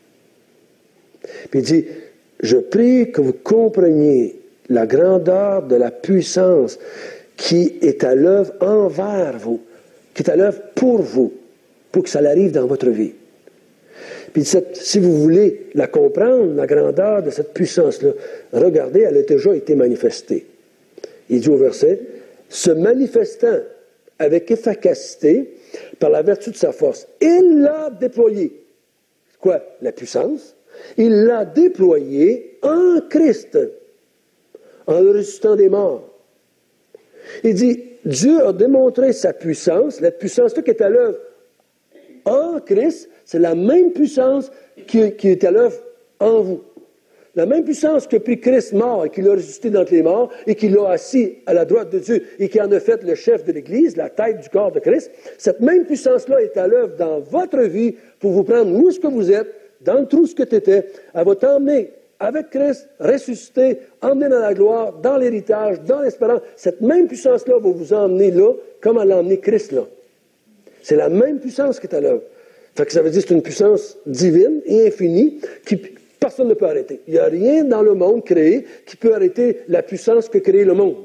Puis il dit, je prie que vous compreniez la grandeur de la puissance qui est à l'œuvre envers vous, qui est à l'œuvre pour vous, pour que ça arrive dans votre vie. Puis cette, si vous voulez la comprendre, la grandeur de cette puissance-là, regardez, elle a déjà été manifestée. Il dit au verset, se manifestant avec efficacité par la vertu de sa force, il l'a déployée. Quoi? La puissance. Il l'a déployé en Christ, en le ressuscitant des morts. Il dit, Dieu a démontré sa puissance, la puissance qui est à l'œuvre en Christ, c'est la même puissance qui, qui est à l'œuvre en vous. La même puissance que pris Christ mort et qui l'a ressuscité d'entre les morts et qui l'a assis à la droite de Dieu et qui en a fait le chef de l'Église, la tête du corps de Christ, cette même puissance-là est à l'œuvre dans votre vie pour vous prendre où est-ce que vous êtes, dans le trou ce que tu étais, elle va t'emmener avec Christ, ressuscité, emmener dans la gloire, dans l'héritage, dans l'espérance. Cette même puissance-là va vous emmener là, comme elle a emmené Christ là. C'est la même puissance qui est à l'œuvre. Fait que ça veut dire que c'est une puissance divine et infinie qui personne ne peut arrêter. Il n'y a rien dans le monde créé qui peut arrêter la puissance que crée le monde.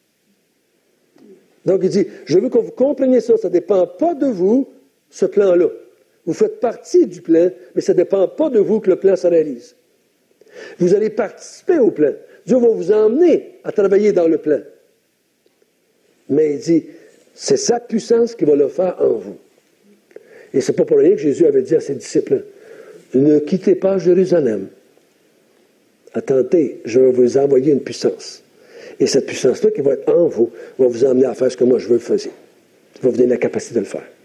Donc il dit, je veux que vous compreniez ça, ça ne dépend pas de vous, ce plan-là. Vous faites partie du plan, mais ça ne dépend pas de vous que le plan se réalise. Vous allez participer au plan. Dieu va vous emmener à travailler dans le plan. Mais il dit, c'est sa puissance qui va le faire en vous. Et c'est pas pour rien que Jésus avait dit à ses disciples, ne quittez pas Jérusalem. Attendez, je vais vous envoyer une puissance. Et cette puissance-là qui va être en vous, va vous emmener à faire ce que moi je veux que vous fassiez. Ça va vous donner la capacité de le faire.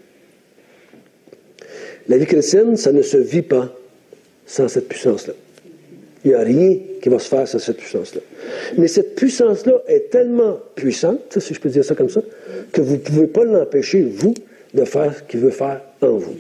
La vie chrétienne, ça ne se vit pas sans cette puissance-là. Il n'y a rien qui va se faire sans cette puissance-là. Mais cette puissance-là est tellement puissante, si je peux dire ça comme ça, que vous ne pouvez pas l'empêcher, vous, de faire ce qu'il veut faire en vous.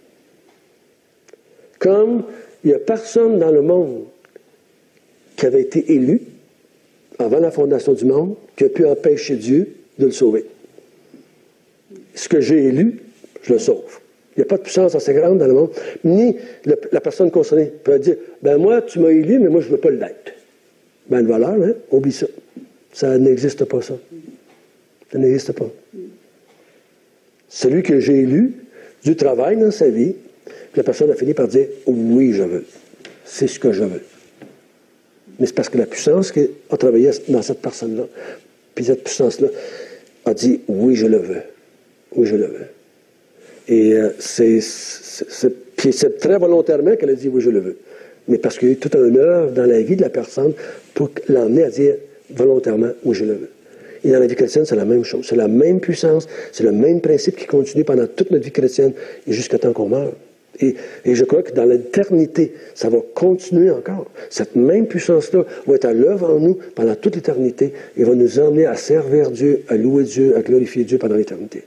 Comme il n'y a personne dans le monde qui avait été élu avant la fondation du monde qui a pu empêcher Dieu de le sauver. Ce que j'ai élu, je le sauve. Il n'y a pas de puissance assez grande dans le monde, ni le, la personne concernée peut dire, ben moi, tu m'as élu, mais moi, je ne veux pas l'être. Ben le valeur, hein? Oublie ça. Ça n'existe pas, ça. Ça n'existe pas. Celui que j'ai élu, Dieu travaille dans sa vie, puis la personne a fini par dire, oui, je veux. C'est ce que je veux. Mais c'est parce que la puissance qui a travaillé dans cette personne-là, puis cette puissance-là a dit, oui, je le veux. Oui, je le veux. Et euh, c'est, c'est, c'est, c'est très volontairement qu'elle a dit, oui, je le veux. Mais parce qu'il y a eu toute une œuvre dans la vie de la personne pour l'emmener à dire volontairement, oui, je le veux. Et dans la vie chrétienne, c'est la même chose. C'est la même puissance, c'est le même principe qui continue pendant toute notre vie chrétienne et jusqu'à temps qu'on meurt. Et, et je crois que dans l'éternité, ça va continuer encore. Cette même puissance-là va être à l'œuvre en nous pendant toute l'éternité et va nous emmener à servir Dieu, à louer Dieu, à glorifier Dieu pendant l'éternité.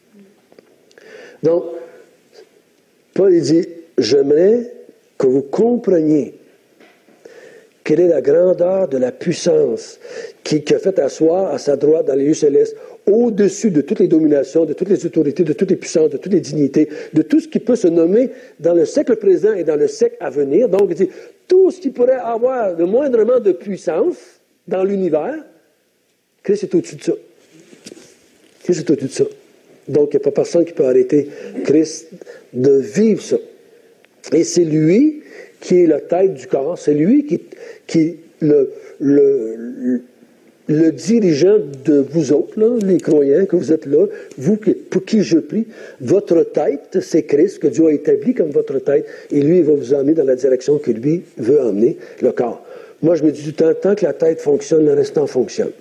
Donc, Paul il dit, j'aimerais que vous compreniez quelle est la grandeur de la puissance qui, qui a fait asseoir à sa droite dans les lieux célestes, au-dessus de toutes les dominations, de toutes les autorités, de toutes les puissances, de toutes les dignités, de tout ce qui peut se nommer dans le siècle présent et dans le siècle à venir. Donc, il dit, tout ce qui pourrait avoir le moindrement de puissance dans l'univers, Christ est au-dessus de ça. Christ est au-dessus de ça. Donc, il n'y a pas personne qui peut arrêter Christ de vivre ça. Et c'est lui qui est la tête du corps, c'est lui qui, qui le, le, le dirigeant de vous autres, là, les croyants que vous êtes là, vous pour qui je prie, votre tête, c'est Christ que Dieu a établi comme votre tête, et lui, il va vous emmener dans la direction que lui veut emmener le corps. Moi, je me dis tout le temps, tant que la tête fonctionne, le restant fonctionne.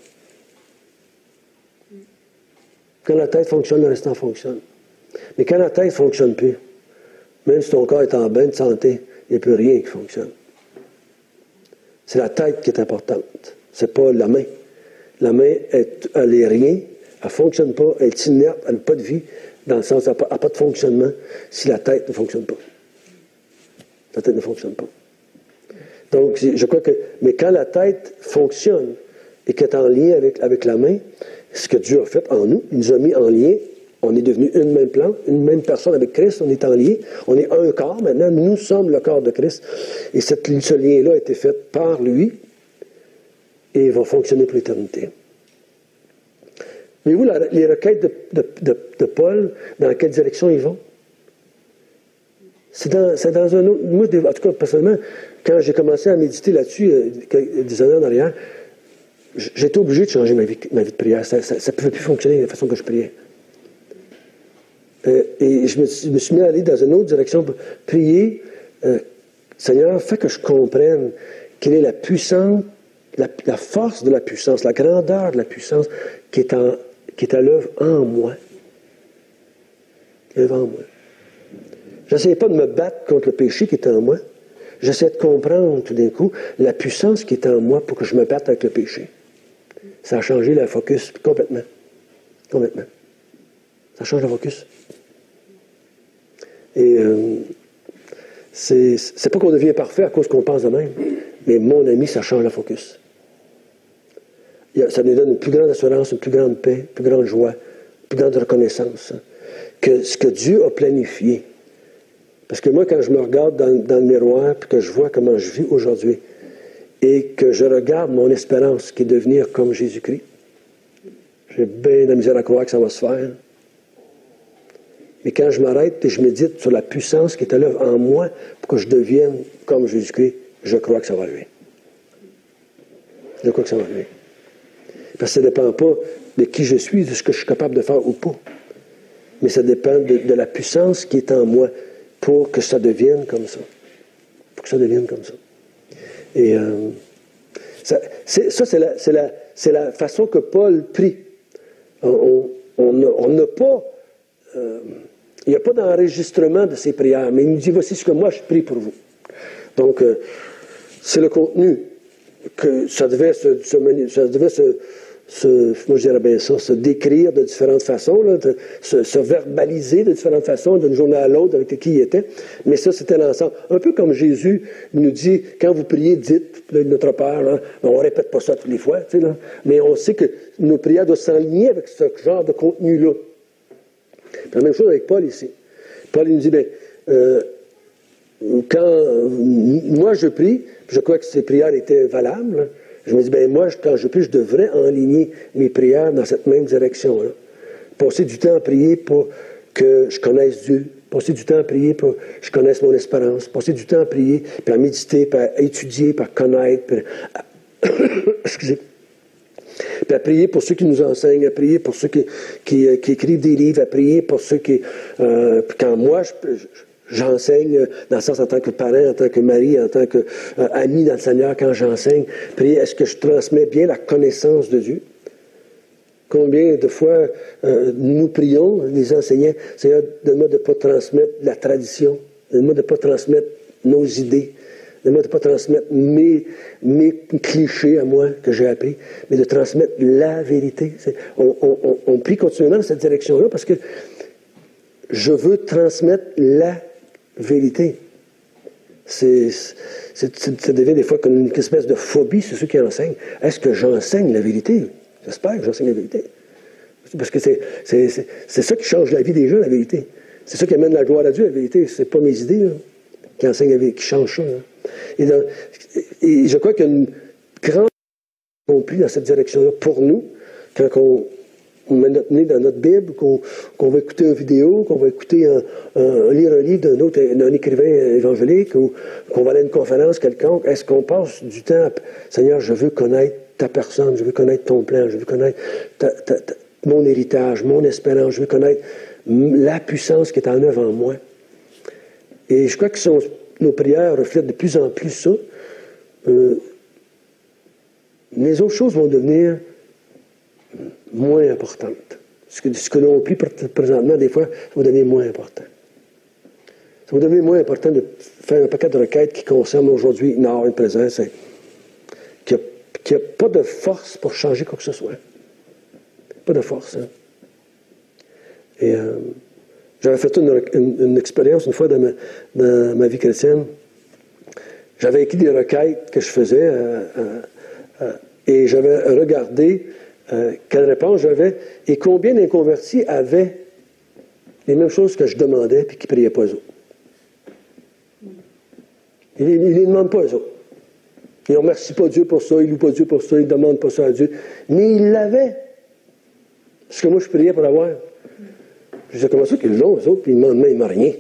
Quand la tête fonctionne, le restant fonctionne. Mais quand la tête ne fonctionne plus, même si ton corps est en bonne santé, il n'y a plus rien qui fonctionne. C'est la tête qui est importante. C'est pas la main. La main, elle, elle est rien, elle ne fonctionne pas, elle est inerte, elle n'a pas de vie, dans le sens, elle n'a pas de fonctionnement, si la tête ne fonctionne pas. La tête ne fonctionne pas. Donc, je crois que, mais quand la tête fonctionne et qu'elle est en lien avec, avec la main, ce que Dieu a fait en nous, il nous a mis en lien, on est devenu une même plante, une même personne avec Christ, on est en lien, on est un corps maintenant, nous sommes le corps de Christ, et cette, ce lien-là a été fait par lui, et il va fonctionner pour l'éternité. Voyez-vous, la, les requêtes de, de, de, de Paul, dans quelle direction ils vont? C'est dans, c'est dans un autre... Moi, en tout cas, personnellement, quand j'ai commencé à méditer là-dessus, euh, des années en arrière, j'étais obligé de changer ma vie, ma vie de prière. Ça ne pouvait plus fonctionner de la façon que je priais. Euh, et je me, je me suis mis à aller dans une autre direction pour prier. Euh, Seigneur, fais que je comprenne quelle est la puissance, la, la force de la puissance, la grandeur de la puissance qui est, en, qui est à l'œuvre en moi. L'œuvre en moi. Je n'essayais pas de me battre contre le péché qui est en moi. J'essaie de comprendre tout d'un coup la puissance qui est en moi pour que je me batte avec le péché. Ça a changé le focus complètement. Complètement. Ça change le focus. Et euh, c'est, c'est pas qu'on devient parfait à cause qu'on pense de même, mais mon ami, ça change le focus. Ça nous donne une plus grande assurance, une plus grande paix, une plus grande joie, une plus grande reconnaissance que ce que Dieu a planifié. Parce que moi, quand je me regarde dans, dans le miroir et que je vois comment je vis aujourd'hui et que je regarde mon espérance qui est de devenir comme Jésus-Christ, j'ai bien de la misère à croire que ça va se faire. Mais quand je m'arrête et je médite sur la puissance qui est à l'œuvre en moi pour que je devienne comme Jésus-Christ, je crois que ça va arriver. Je crois que ça va arriver. Parce que ça ne dépend pas de qui je suis, de ce que je suis capable de faire ou pas. Mais ça dépend de, de la puissance qui est en moi pour que ça devienne comme ça. Pour que ça devienne comme ça. Et euh, ça, c'est, ça c'est, la, c'est, la, c'est la façon que Paul prie. On n'a pas... Euh, il n'y a pas d'enregistrement de ses prières, mais il nous dit, voici ce que moi je prie pour vous. Donc, euh, c'est le contenu que ça devait se, se, ça devait se, se, moi je dirais bien ça, se décrire de différentes façons, là, de, se, se verbaliser de différentes façons, d'une journée à l'autre, avec qui il était. Mais ça, c'était l'ensemble. Un peu comme Jésus nous dit, quand vous priez, dites, là, notre Père, là, on ne répète pas ça toutes les fois, tu sais, là, mais on sait que nos prières doivent s'aligner avec ce genre de contenu-là. La même chose avec Paul ici. Paul il nous dit, bien, euh, quand moi je prie, je crois que ces prières étaient valables, je me dis, bien moi, quand je prie, je devrais enligner mes prières dans cette même direction-là. Passer du temps à prier pour que je connaisse Dieu, passer du temps à prier pour que je connaisse mon espérance, passer du temps à prier, puis à méditer, puis à étudier, puis à connaître, puis à... excusez. Puis à prier pour ceux qui nous enseignent, à prier pour ceux qui, qui, qui écrivent des livres, à prier pour ceux qui... Euh, puis quand moi, je, j'enseigne, dans le sens en tant que parent, en tant que mari, en tant qu'ami euh, dans le Seigneur, quand j'enseigne, prier, est-ce que je transmets bien la connaissance de Dieu? Combien de fois euh, nous prions, les enseignants, Seigneur, donne-moi de ne pas transmettre la tradition, donne-moi de ne pas transmettre nos idées, donne-moi de ne pas transmettre mes, mes clichés à moi que j'ai appris, mais de transmettre la vérité. On, on, on prie continuellement dans cette direction-là parce que je veux transmettre la vérité. C'est, c'est, c'est, ça devient des fois comme une espèce de phobie, c'est ceux qui enseignent. Est-ce que j'enseigne la vérité? J'espère que j'enseigne la vérité. Parce que c'est, c'est, c'est, c'est ça qui change la vie des gens, la vérité. C'est ça qui amène la gloire à Dieu, la vérité. C'est pas mes idées là, qui enseignent la vérité, qui changent ça. Là. Et, dans, et je crois qu'il y a une grande accomplie dans cette direction-là pour nous, quand on, on met notre nez dans notre Bible, qu'on, qu'on va écouter une vidéo, qu'on va écouter un, un, lire un livre d'un autre, d'un écrivain évangélique, ou qu'on va aller à une conférence quelconque. Est-ce qu'on passe du temps à, Seigneur, je veux connaître ta personne, je veux connaître ton plan, je veux connaître ta, ta, ta, mon héritage, mon espérance, je veux connaître la puissance qui est en œuvre en moi. Et je crois que son, nos prières reflètent de plus en plus ça. Euh, les autres choses vont devenir moins importantes. Ce que, ce que l'on prie présentement, des fois, ça va devenir moins important. Ça va devenir moins important de faire un paquet de requêtes qui concernent aujourd'hui Nord et présent, c'est qu'il n'y a, a pas de force pour changer quoi que ce soit. Pas de force. Hein. Et euh, j'avais fait une, une, une expérience une fois dans ma, dans ma vie chrétienne. J'avais écrit des requêtes que je faisais euh, euh, euh, et j'avais regardé euh, quelle réponse j'avais et combien d'inconvertis avaient les mêmes choses que je demandais puis qui ne priaient pas eux autres. Ils ne les demandent pas eux autres. Ils ne remercient pas Dieu pour ça, ils ne louent pas Dieu pour ça, ils ne demandent pas ça à Dieu. Mais ils l'avaient. Ce que moi je priais pour avoir. Je disais, comment ça qu'ils l'ont, eux autres, puis ils ne demandent même rien.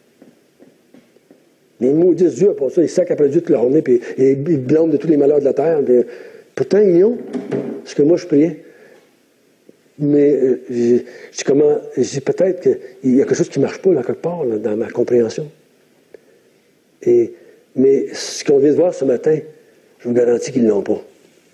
Ils maudissent Dieu pour ça, ils sacent après Dieu toute la journée, puis ils blâment de tous les malheurs de la terre. Puis, pourtant, ils ont ce que moi je priais. Mais euh, je dis comment, je dis peut-être qu'il y a quelque chose qui ne marche pas là, quelque part, là, dans ma compréhension. Et, mais ce qu'on vient de voir ce matin, je vous garantis qu'ils ne l'ont pas.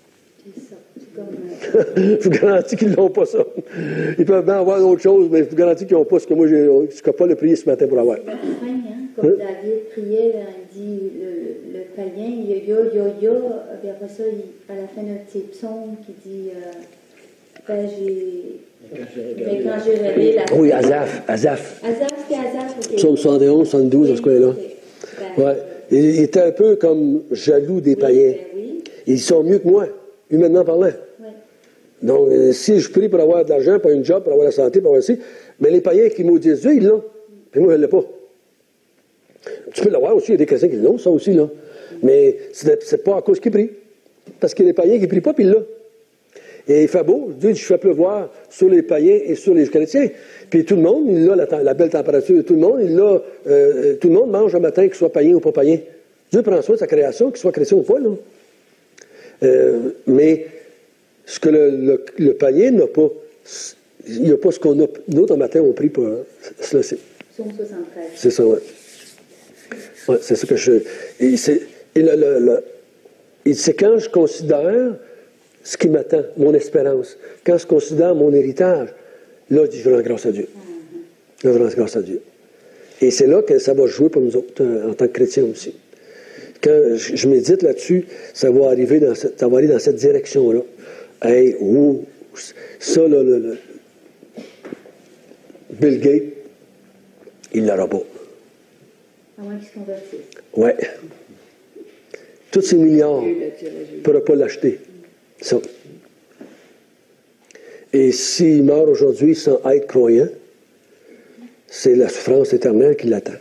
Je vous garantis qu'ils n'ont pas ça. Ils peuvent bien avoir d'autres choses, mais je vous garantis qu'ils n'ont pas ce que moi, j'ai, ce que Paul a prié ce matin pour avoir. Hein, comme hein? David priait, là, il dit le, le païen, il y a yo, yo, yo, et après ça, il, à la fin d'un petit psaume qui dit euh, ben, j'ai. Mais quand j'ai rêvé la. Oui, Asaph. Asaph. Asaph, c'était Asaph, ok. Psaume soixante et onze, soixante-douze, dans ce coin-là. Okay. Ben, ouais. Il était un peu comme jaloux des oui, païens. ben oui. Ils sont mieux que moi, humainement parlant. Oui. Donc, euh, si je prie pour avoir de l'argent, pour une job, pour avoir la santé, pour avoir ci, mais les païens qui maudissent Dieu, ils l'ont. Et moi, je ne l'ai pas. Tu peux l'avoir aussi, il y a des chrétiens qui l'ont, ça aussi, là. Mais ce n'est pas à cause qu'ils prient. Parce qu'il y a des païens qui ne prient pas, puis ils l'ont. Et il fait beau, Dieu dit, je fais pleuvoir sur les païens et sur les chrétiens. Puis tout le monde, il a la, la belle température de tout le monde, il a, euh, tout le monde mange le matin, qu'il soit païen ou pas païen. Dieu prend soin de sa création, qu'il soit chrétien ou pas, là. Euh, mais ce que le, le, le païen n'a pas, il n'a pas ce qu'on a. Nous, autres, en matin, on prie pour cela. C'est, Psaume soixante-treize. C'est ça, oui. Ouais, c'est ça que je. Et c'est, et le, le, le, et c'est quand je considère ce qui m'attend, mon espérance, quand je considère mon héritage, là, je dis, je rends grâce à Dieu. Là, je rends grâce à Dieu. Et c'est là que ça va jouer pour nous autres, en tant que chrétiens aussi. Quand je, je médite là-dessus, ça va arriver dans cette, ça va aller dans cette direction-là. Hey, ouh, ça, là, le, le Bill Gates, il ne l'aura pas. À moins qu'il se convertisse. Oui. Tous ces milliards ne pourront pas l'acheter. Ça. Et s'il meurt aujourd'hui sans être croyant, c'est la souffrance éternelle qui l'attend.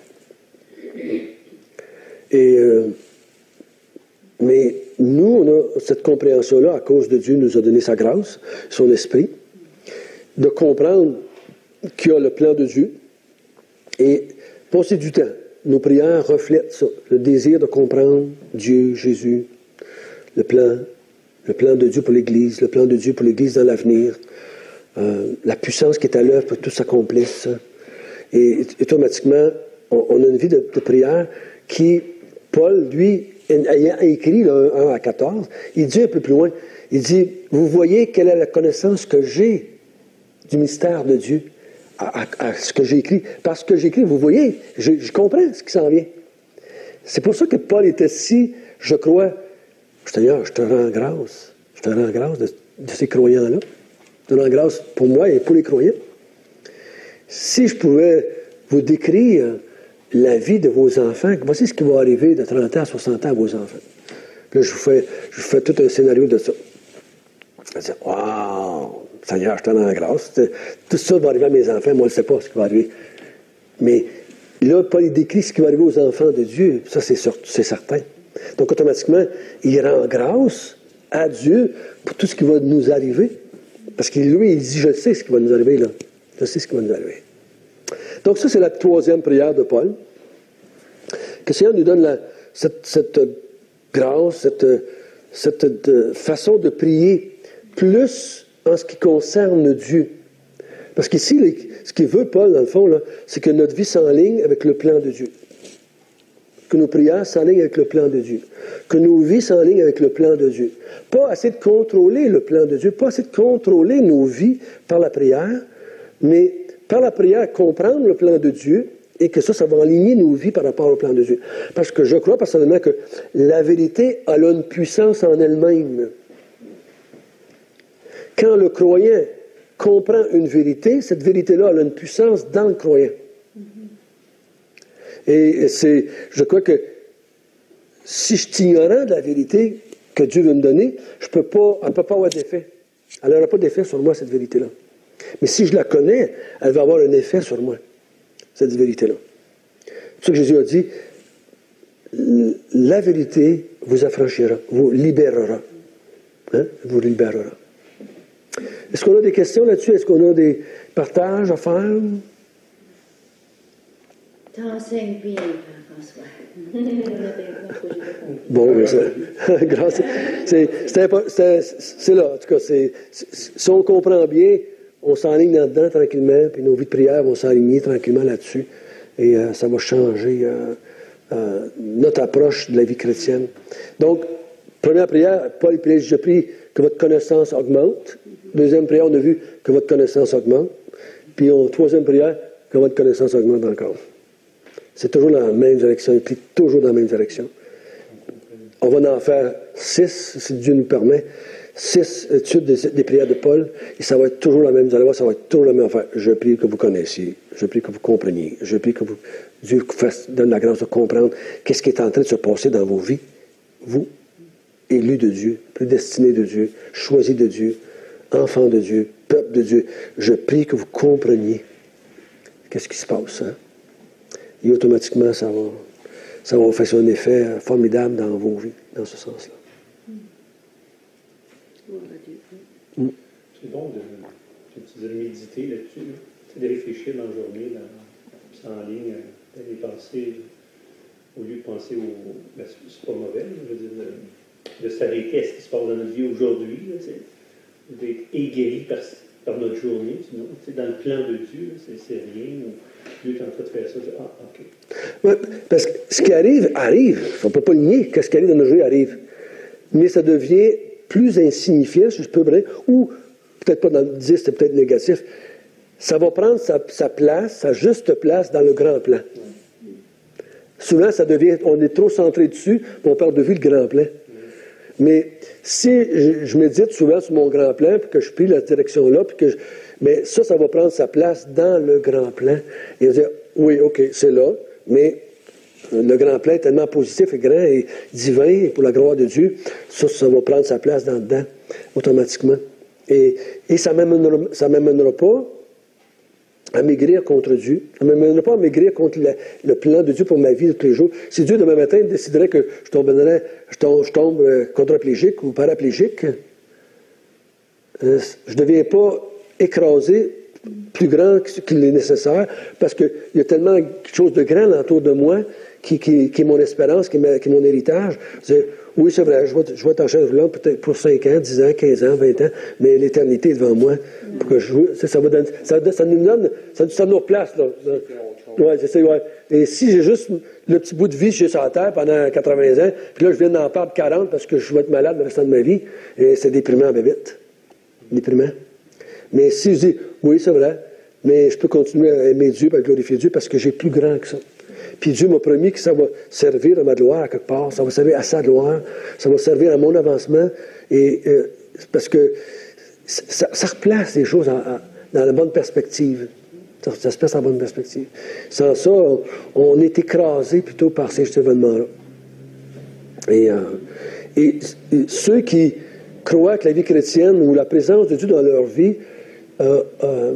Et, euh, mais nous, on a cette compréhension-là à cause de Dieu nous a donné sa grâce, son esprit, de comprendre qu'il y a le plan de Dieu et passer du temps. Nos prières reflètent ça, le désir de comprendre Dieu, Jésus, le plan, le plan de Dieu pour l'Église, le plan de Dieu pour l'Église dans l'avenir, euh, la puissance qui est à l'œuvre pour que tout s'accomplisse. Et, et automatiquement, on, on a une vie de, de prière qui, Paul, lui, ayant écrit là, un à quatorze, il dit un peu plus loin, il dit, vous voyez quelle est la connaissance que j'ai du mystère de Dieu. À, à, à ce que j'ai écrit. Parce que j'ai écrit, vous voyez, je, je comprends ce qui s'en vient. C'est pour ça que Paul était si, je crois, Seigneur, je te rends grâce. Je te rends grâce de, de ces croyants-là. Je te rends grâce pour moi et pour les croyants. Si je pouvais vous décrire la vie de vos enfants, voici ce qui va arriver de trente ans à soixante ans à vos enfants. Là, je vous fais, je vous fais tout un scénario de ça. Je vais dire, waouh! Seigneur, je te rends grâce. Tout ça va arriver à mes enfants. Moi, je ne sais pas ce qui va arriver. Mais là, Paul il décrit ce qui va arriver aux enfants de Dieu. Ça, c'est, c'est certain. Donc, automatiquement, il rend grâce à Dieu pour tout ce qui va nous arriver. Parce que lui, il dit, je sais ce qui va nous arriver, là. Je sais ce qui va nous arriver. Donc, ça, c'est la troisième prière de Paul. Que le Seigneur nous donne la, cette, cette grâce, cette, cette de, façon de prier plus en ce qui concerne Dieu. Parce qu'ici, les, ce qu'il veut, Paul, dans le fond, là, c'est que notre vie s'enligne avec le plan de Dieu. Que nos prières s'enlignent avec le plan de Dieu. Que nos vies s'enlignent avec le plan de Dieu. Pas essayer de contrôler le plan de Dieu, pas essayer de contrôler nos vies par la prière, mais par la prière, comprendre le plan de Dieu et que ça, ça va aligner nos vies par rapport au plan de Dieu. Parce que je crois personnellement que la vérité, elle a une puissance en elle-même. Quand le croyant comprend une vérité, cette vérité-là, elle a une puissance dans le croyant. Et c'est, je crois que si je suis ignorant de la vérité que Dieu veut me donner, je peux pas, elle ne peut pas avoir d'effet. Elle n'aura pas d'effet sur moi, cette vérité-là. Mais si je la connais, elle va avoir un effet sur moi, cette vérité-là. C'est ça que Jésus a dit, la vérité vous affranchira, vous libérera. Hein? Vous libérera. Est-ce qu'on a des questions là-dessus? Est-ce qu'on a des partages à faire? T'enseignes bien, François. Bon, mais c'est, grâce, c'est, c'est, c'est, c'est là, en tout cas, c'est, c'est, si on comprend bien, on s'enligne là-dedans tranquillement, puis nos vies de prière vont s'aligner tranquillement là-dessus, et euh, ça va changer euh, euh, notre approche de la vie chrétienne. Donc, première prière, Paul prie, je prie que votre connaissance augmente. Deuxième prière, on a vu que votre connaissance augmente. Puis, en troisième prière, que votre connaissance augmente encore. C'est toujours dans la même direction, il plie toujours dans la même direction. On va en faire six, si Dieu nous permet, six études des, des prières de Paul, et ça va être toujours la même, vous allez voir, ça va être toujours la même affaire. Je prie que vous connaissiez, je prie que vous compreniez, je prie que vous, Dieu vous fasse, donne la grâce de comprendre qu'est-ce qui est en train de se passer dans vos vies. Vous, élus de Dieu, prédestinés de Dieu, choisis de Dieu, enfants de Dieu, peuple de Dieu, je prie que vous compreniez qu'est-ce qui se passe, hein? Et automatiquement, ça va, ça va faire un effet formidable dans vos vies, dans ce sens-là. Mm. C'est bon de, de méditer là-dessus, là. De réfléchir dans la journée, dans, en ligne, d'aller penser, au lieu de penser au... Ben, c'est pas mauvais, je veux dire, de, de s'arrêter à ce qui se passe dans notre vie aujourd'hui, d'être aiguerri par, par notre journée, sinon, dans le plan de Dieu, c'est, c'est rien. Dieu est en train de faire ça. Ah, OK. Ouais, parce que ce qui arrive, arrive. On ne peut pas le nier que ce qui arrive dans nos journées arrive. Mais ça devient plus insignifiant, si je peux dire, ou peut-être pas dans le dix, c'est peut-être négatif. Ça va prendre sa, sa place, sa juste place dans le grand plan. Souvent, ça devient, on est trop centré dessus, on perd de vue le grand plan. Mais si je, je médite souvent sur mon grand plan, puis que je prie la direction-là, puis que je, mais ça, ça va prendre sa place dans le grand plan. Et on va dire, oui, OK, c'est là, mais le grand plan est tellement positif et grand et divin, et pour la gloire de Dieu, ça, ça va prendre sa place dans dedans, automatiquement. Et, et ça ne m'amènera, ça m'amènera pas à maigrir contre Dieu. Ça ne m'amènera pas à maigrir contre la, le plan de Dieu pour ma vie de tous les jours. Si Dieu, demain matin, déciderait que je tomberais, je tombe, je tombe euh, quadriplégique ou paraplégique, euh, je ne deviens pas écrasé plus grand qu'il est nécessaire, parce qu'il y a tellement quelque chose de grand autour de moi qui, qui, qui est mon espérance, qui est, ma, qui est mon héritage. C'est, oui, c'est vrai, je vais, je vais être en chaise roulante peut-être pour cinq ans, dix ans, quinze ans, vingt ans, mais l'éternité est devant moi. Pour que je, ça, ça, va donner, ça, ça nous donne, ça, ça nous replace. Là. Ouais, c'est ça, ouais. Et si j'ai juste le petit bout de vie, je suis sur la terre pendant quatre-vingts ans, puis là, je viens d'en perdre quarante parce que je vais être malade le restant de ma vie, et c'est déprimant, bien vite. Déprimant. Mais si je dis, oui, c'est vrai, mais je peux continuer à aimer Dieu, à glorifier Dieu, parce que j'ai plus grand que ça. Puis Dieu m'a promis que ça va servir à ma gloire à quelque part, ça va servir à sa gloire, ça va servir à mon avancement, et euh, parce que ça, ça replace les choses en, en, dans la bonne perspective. Ça, ça se place en bonne perspective. Sans ça, on, on est écrasé plutôt par ces événements-là. Et, euh, et, et ceux qui croient que la vie chrétienne ou la présence de Dieu dans leur vie Euh, euh,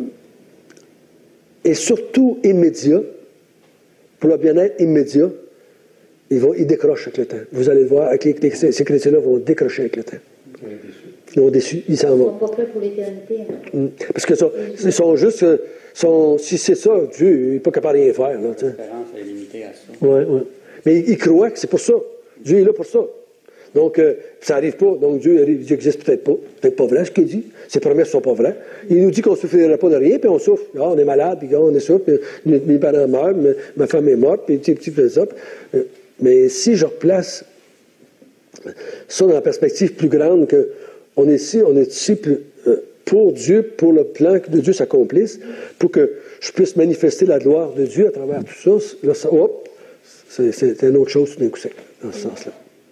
et surtout immédiat, pour le bien-être immédiat, ils, vont, ils décrochent avec le temps. Vous allez le voir, avec les, les, ces chrétiens-là vont décrocher avec le temps. Ils vont déçus, ils s'en vont. Ils ne sont pas prêts pour l'éternité. Hein. Parce que ça, ils sont juste, sont, si c'est ça, Dieu, il n'est pas capable de rien faire. L'espérance est limitée à ça. Oui, oui. Mais ils croient que c'est pour ça. Dieu est là pour ça. Donc, euh, ça n'arrive pas. Donc, Dieu n'existe peut-être pas. Peut-être pas vrai, ce qu'il dit. Ses promesses ne sont pas vraies. Il nous dit qu'on ne souffrira pas de rien, puis on souffre. Ah, on est malade, puis on est souffre, puis mes, mes parents meurent, ma, ma femme est morte, puis tu fais ça. Mais si je replace ça dans la perspective plus grande, qu'on est ici, on est ici pour Dieu, pour le plan de Dieu s'accomplisse, pour que je puisse manifester la gloire de Dieu à travers tout ça, là, ça hop, c'est, c'est une autre chose tout d'un coup sec, dans ce sens-là.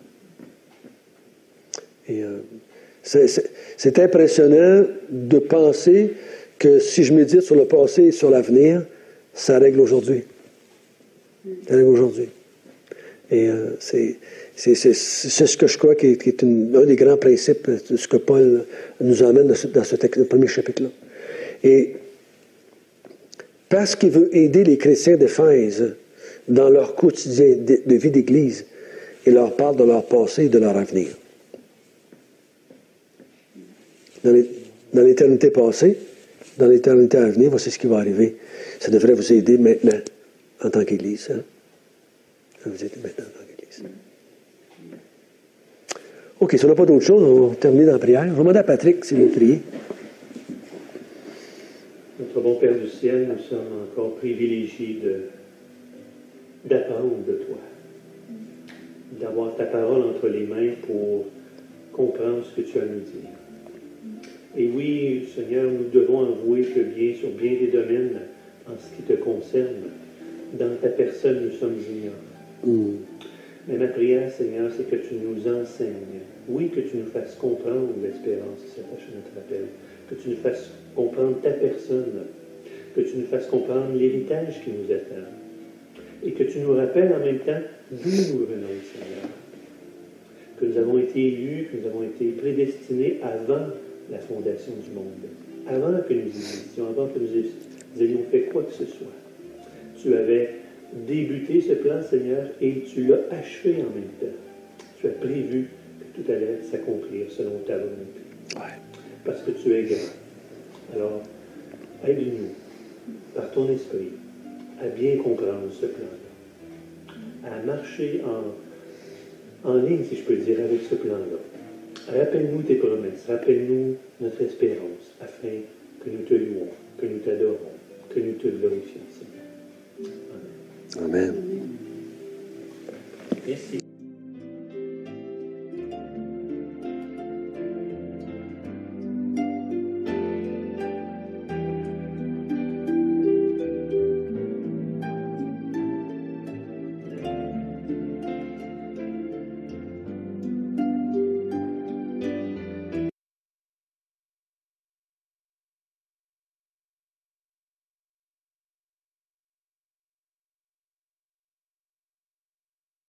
Et euh, c'est, c'est, c'est impressionnant de penser que si je médite sur le passé et sur l'avenir, ça règle aujourd'hui. Ça règle aujourd'hui. Et euh, c'est, c'est, c'est, c'est ce que je crois qui est, qui est une, un des grands principes de ce que Paul nous emmène dans ce, dans ce texte, le premier chapitre-là. Et parce qu'il veut aider les chrétiens d'Éphèse dans leur quotidien de, de vie d'Église, il leur parle de leur passé et de leur avenir. Dans, les, dans l'éternité passée, dans l'éternité à venir, voici ce qui va arriver. Ça devrait vous aider maintenant en tant qu'Église. Hein? Ça vous aider maintenant en tant qu'Église. OK, si on n'a pas d'autre chose, on va terminer dans la prière. Je vais demander à Patrick s'il veut prier. Notre bon Père du ciel, nous sommes encore privilégiés de, d'apprendre de toi, d'avoir ta parole entre les mains pour comprendre ce que tu as à nous dire. Et oui, Seigneur, nous devons avouer que bien sur bien des domaines, en ce qui te concerne, dans ta personne, nous sommes ignorants. Mm. Mais ma prière, Seigneur, c'est que tu nous enseignes. Oui, que tu nous fasses comprendre l'espérance qui s'attache à notre appel. Que tu nous fasses comprendre ta personne. Que tu nous fasses comprendre l'héritage qui nous attend. Et que tu nous rappelles en même temps d'où nous venons, Seigneur. Que nous avons été élus, que nous avons été prédestinés avant la fondation du monde. Avant que nous existions, avant que nous ayons fait quoi que ce soit. Tu avais débuté ce plan, Seigneur, et tu l'as achevé en même temps. Tu as prévu que tout allait s'accomplir selon ta volonté. Ouais. Parce que tu es grand. Alors, aide-nous, par ton esprit, à bien comprendre ce plan-là. À marcher en, en ligne, si je peux dire, avec ce plan-là. Rappelle-nous tes promesses, rappelle-nous notre espérance, afin que nous te louons, que nous t'adorons, que nous te glorifions, Seigneur. Amen. Amen.